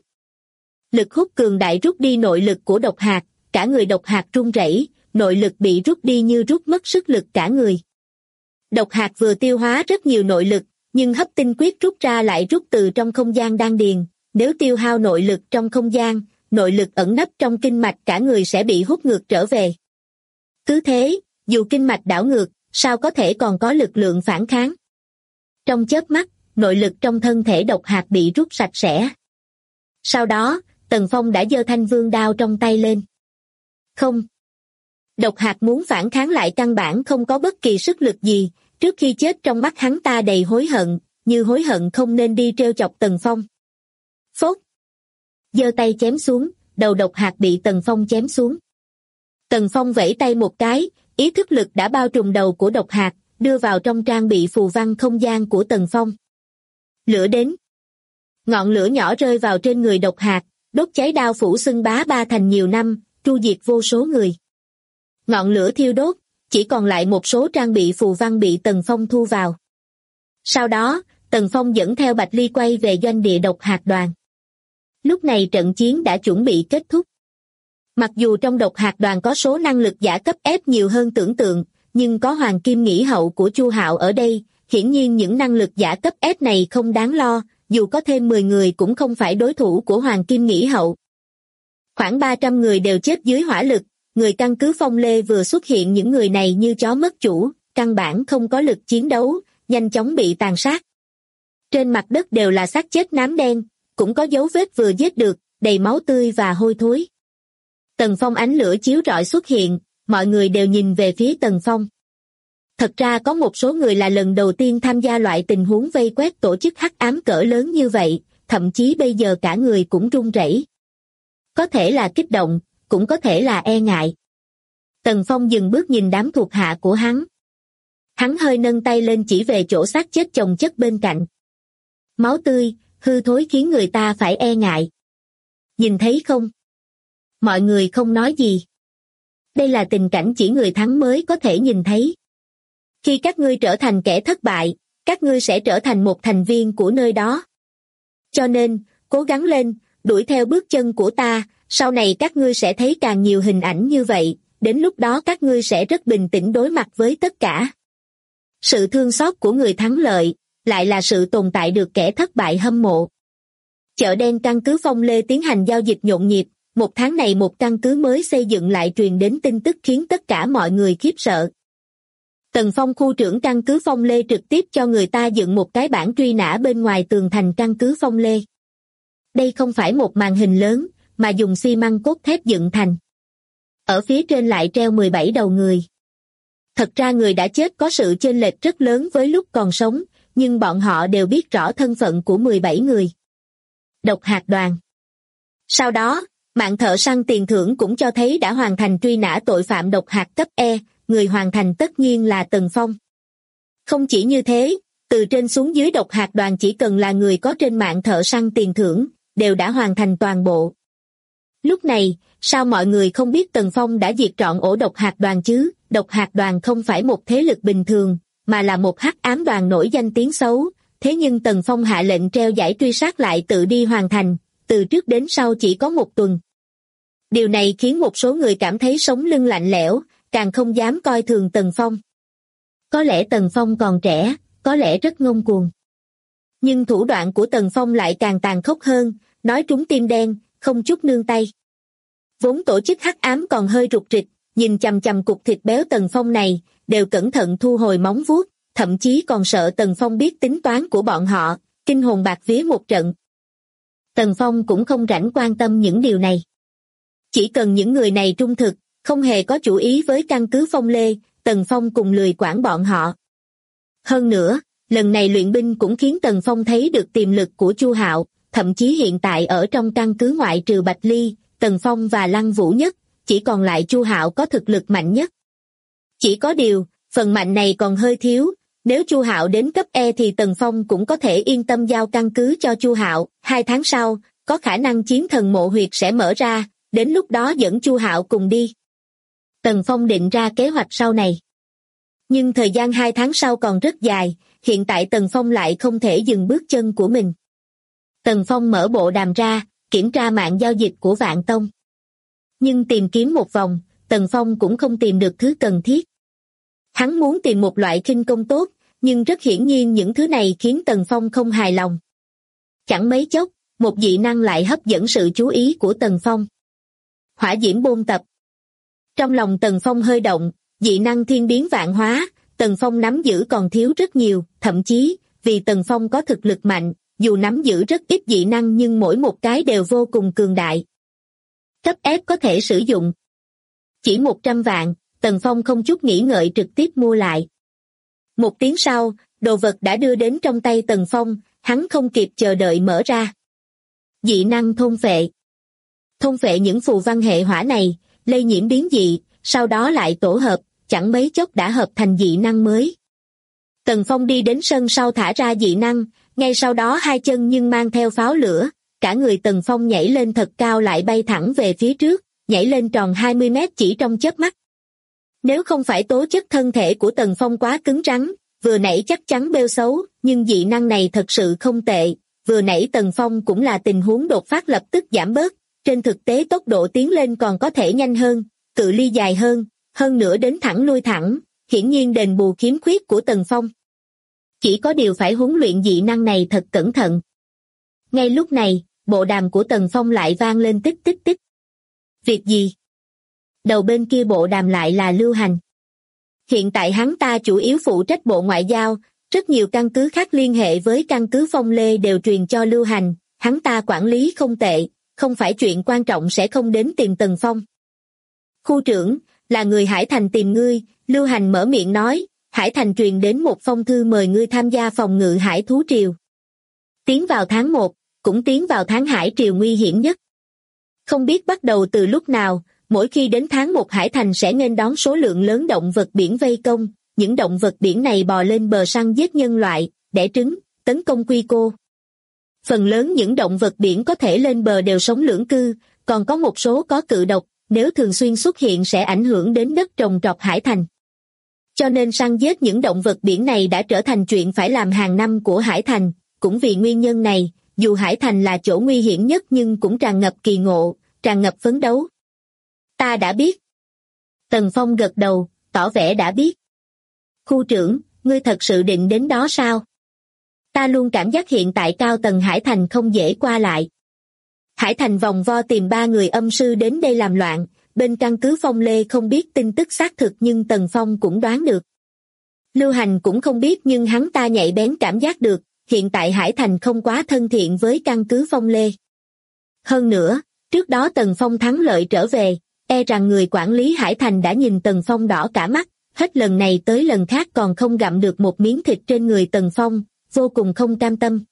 Lực hút cường đại rút đi nội lực của Độc Hạt, cả người Độc Hạt run rẩy, nội lực bị rút đi như rút mất sức lực cả người. Độc Hạt vừa tiêu hóa rất nhiều nội lực, nhưng hấp tinh quyết rút ra lại rút từ trong không gian đan điền, nếu tiêu hao nội lực trong không gian, nội lực ẩn nấp trong kinh mạch cả người sẽ bị hút ngược trở về. Cứ thế, dù kinh mạch đảo ngược, sao có thể còn có lực lượng phản kháng? Trong chớp mắt, nội lực trong thân thể Độc Hạt bị rút sạch sẽ. Sau đó, Tần Phong đã giơ thanh vương đao trong tay lên. Không. Độc Hạt muốn phản kháng lại căn bản không có bất kỳ sức lực gì, trước khi chết trong mắt hắn ta đầy hối hận, như hối hận không nên đi trêu chọc Tần Phong. Phốt. Giơ tay chém xuống, đầu Độc Hạt bị Tần Phong chém xuống. Tần Phong vẫy tay một cái, ý thức lực đã bao trùm đầu của Độc Hạt, đưa vào trong trang bị phù văn không gian của Tần Phong. Lửa đến. Ngọn lửa nhỏ rơi vào trên người Độc Hạt, đốt cháy đao phủ xưng bá ba thành nhiều năm, tru diệt vô số người. Ngọn lửa thiêu đốt, chỉ còn lại một số trang bị phù văn bị Tần Phong thu vào. Sau đó, Tần Phong dẫn theo Bạch Ly quay về doanh địa Độc Hạt đoàn. Lúc này trận chiến đã chuẩn bị kết thúc. Mặc dù trong Độc Hạt đoàn có số năng lực giả cấp ép nhiều hơn tưởng tượng, nhưng có Hoàng Kim Nghĩ Hậu của Chu Hạo ở đây, hiển nhiên những năng lực giả cấp ép này không đáng lo, dù có thêm 10 người cũng không phải đối thủ của Hoàng Kim Nghĩ Hậu. Khoảng 300 người đều chết dưới hỏa lực, người căn cứ Phong Lê vừa xuất hiện những người này như chó mất chủ, căn bản không có lực chiến đấu, nhanh chóng bị tàn sát. Trên mặt đất đều là xác chết nám đen, cũng có dấu vết vừa giết được, đầy máu tươi và hôi thối. Tần Phong ánh lửa chiếu rọi xuất hiện, mọi người đều nhìn về phía Tần Phong. Thật ra có một số người là lần đầu tiên tham gia loại tình huống vây quét tổ chức hắc ám cỡ lớn như vậy, thậm chí bây giờ cả người cũng run rẩy. Có thể là kích động, cũng có thể là e ngại. Tần Phong dừng bước nhìn đám thuộc hạ của hắn. Hắn hơi nâng tay lên chỉ về chỗ xác chết chồng chất bên cạnh. Máu tươi, hư thối khiến người ta phải e ngại. Nhìn thấy không? Mọi người không nói gì. Đây là tình cảnh chỉ người thắng mới có thể nhìn thấy. Khi các ngươi trở thành kẻ thất bại, các ngươi sẽ trở thành một thành viên của nơi đó. Cho nên, cố gắng lên, đuổi theo bước chân của ta, sau này các ngươi sẽ thấy càng nhiều hình ảnh như vậy, đến lúc đó các ngươi sẽ rất bình tĩnh đối mặt với tất cả. Sự thương xót của người thắng lợi, lại là sự tồn tại được kẻ thất bại hâm mộ. Chợ đen căn cứ Phong Lê tiến hành giao dịch nhộn nhịp, một tháng này một căn cứ mới xây dựng lại truyền đến tin tức khiến tất cả mọi người khiếp sợ. Tần Phong khu trưởng căn cứ Phong Lê trực tiếp cho người ta dựng một cái bảng truy nã bên ngoài tường thành căn cứ Phong Lê. Đây không phải một màn hình lớn, mà dùng xi măng cốt thép dựng thành. Ở phía trên lại treo 17 đầu người. Thật ra người đã chết có sự chênh lệch rất lớn với lúc còn sống, nhưng bọn họ đều biết rõ thân phận của 17 người. Độc Hạt đoàn. Sau đó, mạng thợ săn tiền thưởng cũng cho thấy đã hoàn thành truy nã tội phạm Độc Hạt cấp E, người hoàn thành tất nhiên là Tần Phong. Không chỉ như thế, từ trên xuống dưới Độc Hạt đoàn chỉ cần là người có trên mạng thợ săn tiền thưởng, đều đã hoàn thành toàn bộ. Lúc này, sao mọi người không biết Tần Phong đã diệt trọn ổ Độc Hạt đoàn chứ? Độc Hạt đoàn không phải một thế lực bình thường, mà là một hắc ám đoàn nổi danh tiếng xấu, thế nhưng Tần Phong hạ lệnh treo giải truy sát lại tự đi hoàn thành, từ trước đến sau chỉ có một tuần. Điều này khiến một số người cảm thấy sống lưng lạnh lẽo, càng không dám coi thường Tần Phong. Có lẽ Tần Phong còn trẻ, có lẽ rất ngông cuồng. Nhưng thủ đoạn của Tần Phong lại càng tàn khốc hơn, nói trúng tim đen, không chút nương tay. Vốn tổ chức hắc ám còn hơi rụt rịch, nhìn chằm chằm cục thịt béo Tần Phong này, đều cẩn thận thu hồi móng vuốt, thậm chí còn sợ Tần Phong biết tính toán của bọn họ, kinh hồn bạt vía một trận. Tần Phong cũng không rảnh quan tâm những điều này. Chỉ cần những người này trung thực, không hề có chủ ý với căn cứ Phong Lê, Tần Phong cùng lười quản bọn họ. Hơn nữa, lần này luyện binh cũng khiến Tần Phong thấy được tiềm lực của Chu Hạo, thậm chí hiện tại ở trong căn cứ ngoại trừ Bạch Ly, Tần Phong và Lăng Vũ Nhất, chỉ còn lại Chu Hạo có thực lực mạnh nhất. Chỉ có điều, phần mạnh này còn hơi thiếu, nếu Chu Hạo đến cấp E thì Tần Phong cũng có thể yên tâm giao căn cứ cho Chu Hạo, 2 tháng sau, có khả năng chiến thần mộ huyệt sẽ mở ra, đến lúc đó dẫn Chu Hạo cùng đi. Tần Phong định ra kế hoạch sau này. Nhưng thời gian 2 tháng sau còn rất dài, hiện tại Tần Phong lại không thể dừng bước chân của mình. Tần Phong mở bộ đàm ra, kiểm tra mạng giao dịch của Vạn Tông. Nhưng tìm kiếm một vòng, Tần Phong cũng không tìm được thứ cần thiết. Hắn muốn tìm một loại khinh công tốt, nhưng rất hiển nhiên những thứ này khiến Tần Phong không hài lòng. Chẳng mấy chốc, một dị năng lại hấp dẫn sự chú ý của Tần Phong. Hỏa diễm bôn tập. Trong lòng Tần Phong hơi động, dị năng thiên biến vạn hóa, Tần Phong nắm giữ còn thiếu rất nhiều, thậm chí, vì Tần Phong có thực lực mạnh, dù nắm giữ rất ít dị năng nhưng mỗi một cái đều vô cùng cường đại. Cấp ép có thể sử dụng. Chỉ 100 vạn, Tần Phong không chút nghĩ ngợi trực tiếp mua lại. 1 tiếng sau, đồ vật đã đưa đến trong tay Tần Phong, hắn không kịp chờ đợi mở ra. Dị năng thôn phệ. Thôn phệ những phù văn hệ hỏa này, lây nhiễm biến dị, sau đó lại tổ hợp, chẳng mấy chốc đã hợp thành dị năng mới. Tần Phong đi đến sân sau thả ra dị năng, ngay sau đó 2 chân nhưng mang theo pháo lửa, cả người Tần Phong nhảy lên thật cao lại bay thẳng về phía trước, nhảy lên tròn 20 mét chỉ trong chớp mắt. Nếu không phải tố chất thân thể của Tần Phong quá cứng rắn, vừa nãy chắc chắn bêu xấu, nhưng dị năng này thật sự không tệ, vừa nãy Tần Phong cũng là tình huống đột phát lập tức giảm bớt, trên thực tế tốc độ tiến lên còn có thể nhanh hơn, cự ly dài hơn nữa đến thẳng lui thẳng, hiển nhiên đền bù khiếm khuyết của Tần Phong. Chỉ có điều phải huấn luyện dị năng này thật cẩn thận. Ngay lúc này, bộ đàm của Tần Phong lại vang lên tích tích tích. Việc gì? Đầu bên kia bộ đàm lại là Lưu Hành. Hiện tại hắn ta chủ yếu phụ trách bộ ngoại giao, rất nhiều căn cứ khác liên hệ với căn cứ Phong Lê đều truyền cho Lưu Hành, hắn ta quản lý không tệ, không phải chuyện quan trọng sẽ không đến tìm Tần Phong. Khu trưởng, là người Hải Thành tìm ngươi, Lưu Hành mở miệng nói, Hải Thành truyền đến một phong thư mời ngươi tham gia phòng ngự hải thú triều. Tiến vào tháng 1, cũng tiến vào tháng hải triều nguy hiểm nhất. Không biết bắt đầu từ lúc nào, mỗi khi đến tháng 1 Hải Thành sẽ nghênh đón số lượng lớn động vật biển vây công, những động vật biển này bò lên bờ săn giết nhân loại, đẻ trứng, tấn công quy cô. Phần lớn những động vật biển có thể lên bờ đều sống lưỡng cư, còn có một số có cự độc, nếu thường xuyên xuất hiện sẽ ảnh hưởng đến đất trồng trọt Hải Thành. Cho nên săn giết những động vật biển này đã trở thành chuyện phải làm hàng năm của Hải Thành, cũng vì nguyên nhân này, dù Hải Thành là chỗ nguy hiểm nhất nhưng cũng tràn ngập kỳ ngộ, tràn ngập phấn đấu. Ta đã biết. Tần Phong gật đầu, tỏ vẻ đã biết. Khu trưởng, ngươi thật sự định đến đó sao? Ta luôn cảm giác hiện tại cao tầng Hải Thành không dễ qua lại. Hải Thành vòng vo tìm 3 người âm sư đến đây làm loạn, bên căn cứ Phong Lê không biết tin tức xác thực nhưng Tần Phong cũng đoán được. Lưu Hành cũng không biết nhưng hắn ta nhạy bén cảm giác được, hiện tại Hải Thành không quá thân thiện với căn cứ Phong Lê. Hơn nữa, trước đó Tần Phong thắng lợi trở về, e rằng người quản lý Hải Thành đã nhìn Tần Phong đỏ cả mắt, hết lần này tới lần khác còn không gặm được một miếng thịt trên người Tần Phong, vô cùng không cam tâm.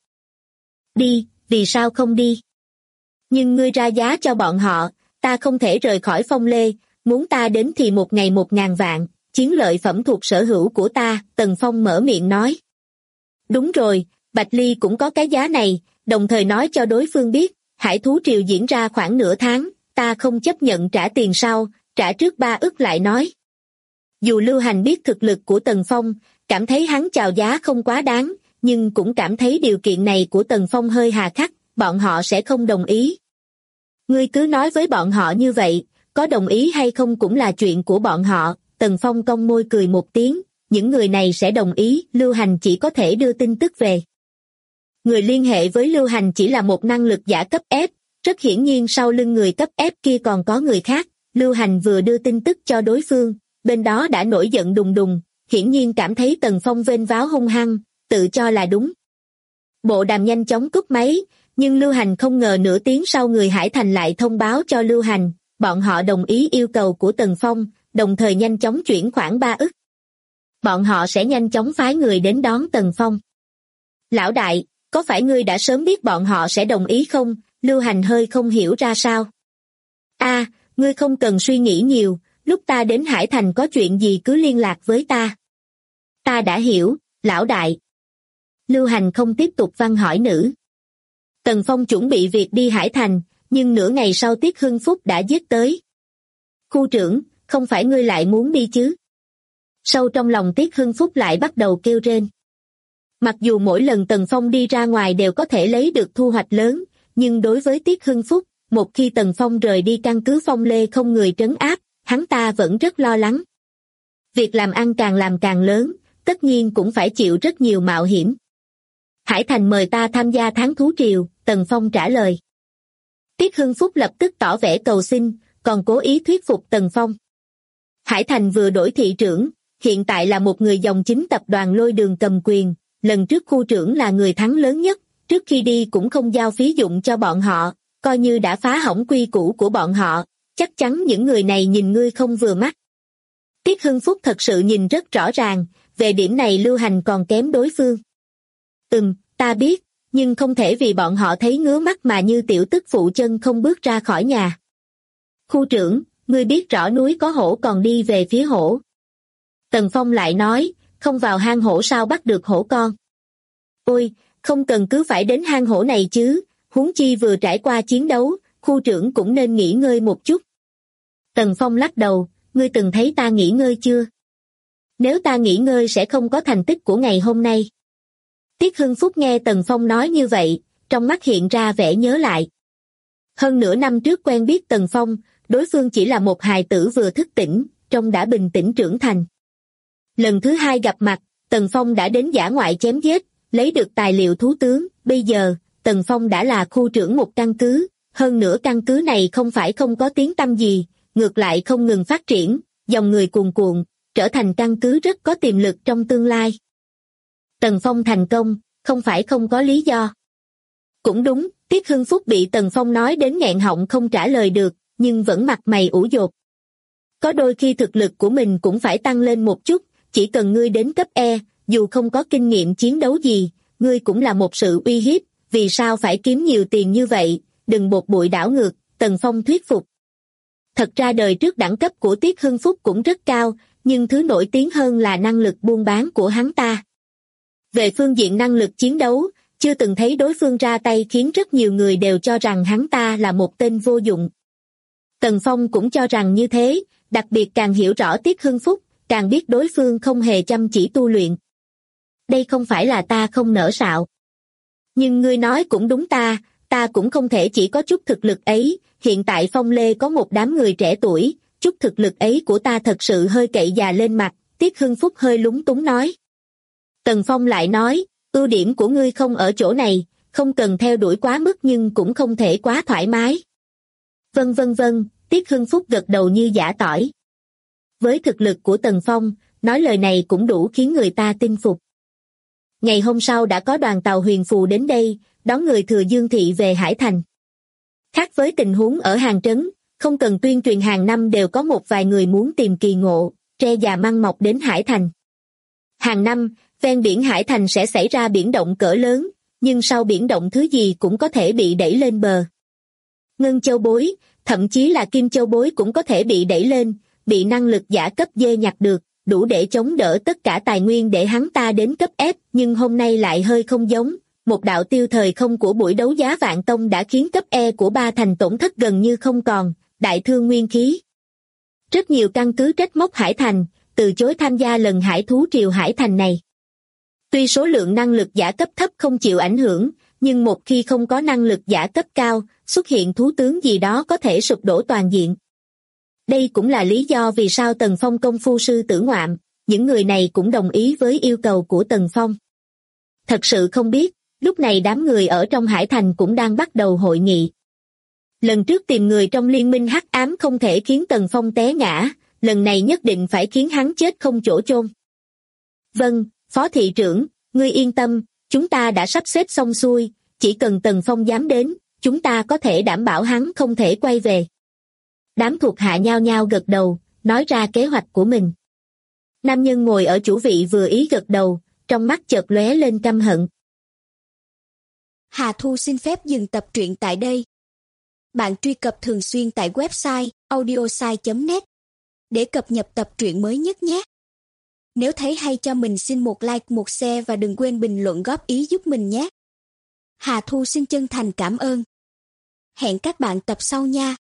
Đi, vì sao không đi? Nhưng ngươi ra giá cho bọn họ, ta không thể rời khỏi Phong Lê, muốn ta đến thì 1 ngày 1.000 vạn, chiến lợi phẩm thuộc sở hữu của ta, Tần Phong mở miệng nói. Đúng rồi, Bạch Ly cũng có cái giá này, đồng thời nói cho đối phương biết, hải thú triều diễn ra khoảng nửa tháng, ta không chấp nhận trả tiền sau, trả trước 3 ức lại nói. Dù Lưu Hành biết thực lực của Tần Phong, cảm thấy hắn chào giá không quá đáng, nhưng cũng cảm thấy điều kiện này của Tần Phong hơi hà khắc, bọn họ sẽ không đồng ý. Ngươi cứ nói với bọn họ như vậy, có đồng ý hay không cũng là chuyện của bọn họ, Tần Phong cong môi cười một tiếng, những người này sẽ đồng ý, Lưu Hành chỉ có thể đưa tin tức về. Người liên hệ với Lưu Hành chỉ là một năng lực giả cấp F, rất hiển nhiên sau lưng người cấp F kia còn có người khác, Lưu Hành vừa đưa tin tức cho đối phương, bên đó đã nổi giận đùng đùng, hiển nhiên cảm thấy Tần Phong vênh váo hung hăng, tự cho là đúng. Bộ đàm nhanh chóng cúp máy, nhưng Lưu Hành không ngờ nửa tiếng sau người Hải Thành lại thông báo cho Lưu Hành, bọn họ đồng ý yêu cầu của Tần Phong, đồng thời nhanh chóng chuyển khoản 3 ức. Bọn họ sẽ nhanh chóng phái người đến đón Tần Phong. Lão đại, có phải ngươi đã sớm biết bọn họ sẽ đồng ý không? Lưu Hành hơi không hiểu ra sao. Ngươi không cần suy nghĩ nhiều, lúc ta đến Hải Thành có chuyện gì cứ liên lạc với ta. Ta đã hiểu, lão đại. Lưu Hành không tiếp tục văn hỏi nữ. Tần Phong chuẩn bị việc đi Hải Thành, nhưng nửa ngày sau Tiết Hưng Phúc đã giết tới. Khu trưởng, không phải ngươi lại muốn đi chứ? Sâu trong lòng Tiết Hưng Phúc lại bắt đầu kêu rên. Mặc dù mỗi lần Tần Phong đi ra ngoài đều có thể lấy được thu hoạch lớn, nhưng đối với Tiết Hưng Phúc, một khi Tần Phong rời đi căn cứ Phong Lê không người trấn áp, hắn ta vẫn rất lo lắng. Việc làm ăn càng làm càng lớn, tất nhiên cũng phải chịu rất nhiều mạo hiểm. Hải Thành mời ta tham gia tháng thú triều, Tần Phong trả lời. Tiết Hưng Phúc lập tức tỏ vẻ cầu xin, còn cố ý thuyết phục Tần Phong. Hải Thành vừa đổi thị trưởng, hiện tại là một người dòng chính tập đoàn Lôi Đường cầm quyền, lần trước khu trưởng là người thắng lớn nhất, trước khi đi cũng không giao phí dụng cho bọn họ, coi như đã phá hỏng quy củ của bọn họ, chắc chắn những người này nhìn ngươi không vừa mắt. Tiết Hưng Phúc thật sự nhìn rất rõ ràng, về điểm này Lưu Hành còn kém đối phương. Ta biết, nhưng không thể vì bọn họ thấy ngứa mắt mà như tiểu tức phụ chân không bước ra khỏi nhà. Khu trưởng, ngươi biết rõ núi có hổ còn đi về phía hổ. Tần Phong lại nói, không vào hang hổ sao bắt được hổ con. Ôi, không cần cứ phải đến hang hổ này chứ, huống chi vừa trải qua chiến đấu, khu trưởng cũng nên nghỉ ngơi một chút. Tần Phong lắc đầu, ngươi từng thấy ta nghỉ ngơi chưa? Nếu ta nghỉ ngơi sẽ không có thành tích của ngày hôm nay. Tiết Hưng Phúc nghe Tần Phong nói như vậy, trong mắt hiện ra vẻ nhớ lại. Hơn nửa năm trước quen biết Tần Phong, đối phương chỉ là một hài tử vừa thức tỉnh, trông đã bình tĩnh trưởng thành. Lần thứ hai gặp mặt, Tần Phong đã đến dã ngoại chém giết, lấy được tài liệu thú tướng, bây giờ, Tần Phong đã là khu trưởng một căn cứ, hơn nữa căn cứ này không phải không có tiếng tăm gì, ngược lại không ngừng phát triển, dòng người cuồn cuộn, trở thành căn cứ rất có tiềm lực trong tương lai. Tần Phong thành công, không phải không có lý do. Cũng đúng, Tiết Hưng Phúc bị Tần Phong nói đến nghẹn họng không trả lời được, nhưng vẫn mặt mày ủ dột. Có đôi khi thực lực của mình cũng phải tăng lên một chút, chỉ cần ngươi đến cấp E, dù không có kinh nghiệm chiến đấu gì, ngươi cũng là một sự uy hiếp, vì sao phải kiếm nhiều tiền như vậy, đừng bột bụi đảo ngược, Tần Phong thuyết phục. Thật ra đời trước đẳng cấp của Tiết Hưng Phúc cũng rất cao, nhưng thứ nổi tiếng hơn là năng lực buôn bán của hắn ta. Về phương diện năng lực chiến đấu, chưa từng thấy đối phương ra tay khiến rất nhiều người đều cho rằng hắn ta là một tên vô dụng. Tần Phong cũng cho rằng như thế, đặc biệt càng hiểu rõ Tiết Hưng Phúc, càng biết đối phương không hề chăm chỉ tu luyện. Đây không phải là ta không nỡ sạo. Nhưng ngươi nói cũng đúng, ta cũng không thể chỉ có chút thực lực ấy, hiện tại Phong Lê có một đám người trẻ tuổi, chút thực lực ấy của ta thật sự hơi cậy già lên mặt, Tiết Hưng Phúc hơi lúng túng nói. Tần Phong lại nói, ưu điểm của ngươi không ở chỗ này, không cần theo đuổi quá mức nhưng cũng không thể quá thoải mái. Vâng, Tiết Hưng Phúc gật đầu như giã tỏi. Với thực lực của Tần Phong, nói lời này cũng đủ khiến người ta tin phục. Ngày hôm sau đã có đoàn tàu Huyền Phù đến đây, đón người thừa Dương Thị về Hải Thành. Khác với tình huống ở Hàng Trấn, không cần tuyên truyền hàng năm đều có một vài người muốn tìm kỳ ngộ, tre già măng mọc đến Hải Thành. Hàng năm, ven biển Hải Thành sẽ xảy ra biển động cỡ lớn, nhưng sau biển động thứ gì cũng có thể bị đẩy lên bờ. Ngân châu bối, thậm chí là kim châu bối cũng có thể bị đẩy lên, bị năng lực giả cấp D nhặt được, đủ để chống đỡ tất cả tài nguyên để hắn ta đến cấp F, nhưng hôm nay lại hơi không giống. Một đạo tiêu thời không của buổi đấu giá Vạn Tông đã khiến cấp E của Ba Thành tổn thất gần như không còn, đại thương nguyên khí. Rất nhiều căn cứ trách móc Hải Thành, từ chối tham gia lần hải thú triều Hải Thành này. Tuy số lượng năng lực giả cấp thấp không chịu ảnh hưởng, nhưng một khi không có năng lực giả cấp cao, xuất hiện thú tướng gì đó có thể sụp đổ toàn diện. Đây cũng là lý do vì sao Tần Phong công phu sư tử ngoạm, những người này cũng đồng ý với yêu cầu của Tần Phong. Thật sự không biết, lúc này đám người ở trong Hải Thành cũng đang bắt đầu hội nghị. Lần trước tìm người trong liên minh hắc ám không thể khiến Tần Phong té ngã, lần này nhất định phải khiến hắn chết không chỗ chôn. Vâng, Phó thị trưởng, ngươi yên tâm, chúng ta đã sắp xếp xong xuôi, chỉ cần Tần Phong dám đến, chúng ta có thể đảm bảo hắn không thể quay về. Đám thuộc hạ nhao nhao gật đầu, nói ra kế hoạch của mình. Nam nhân ngồi ở chủ vị vừa ý gật đầu, trong mắt chợt lóe lên căm hận. Hà Thu xin phép dừng tập truyện tại đây. Bạn truy cập thường xuyên tại website audiosai.net để cập nhật tập truyện mới nhất nhé. Nếu thấy hay cho mình xin một like, một share và đừng quên bình luận góp ý giúp mình nhé. Hà Thu xin chân thành cảm ơn. Hẹn các bạn tập sau nha.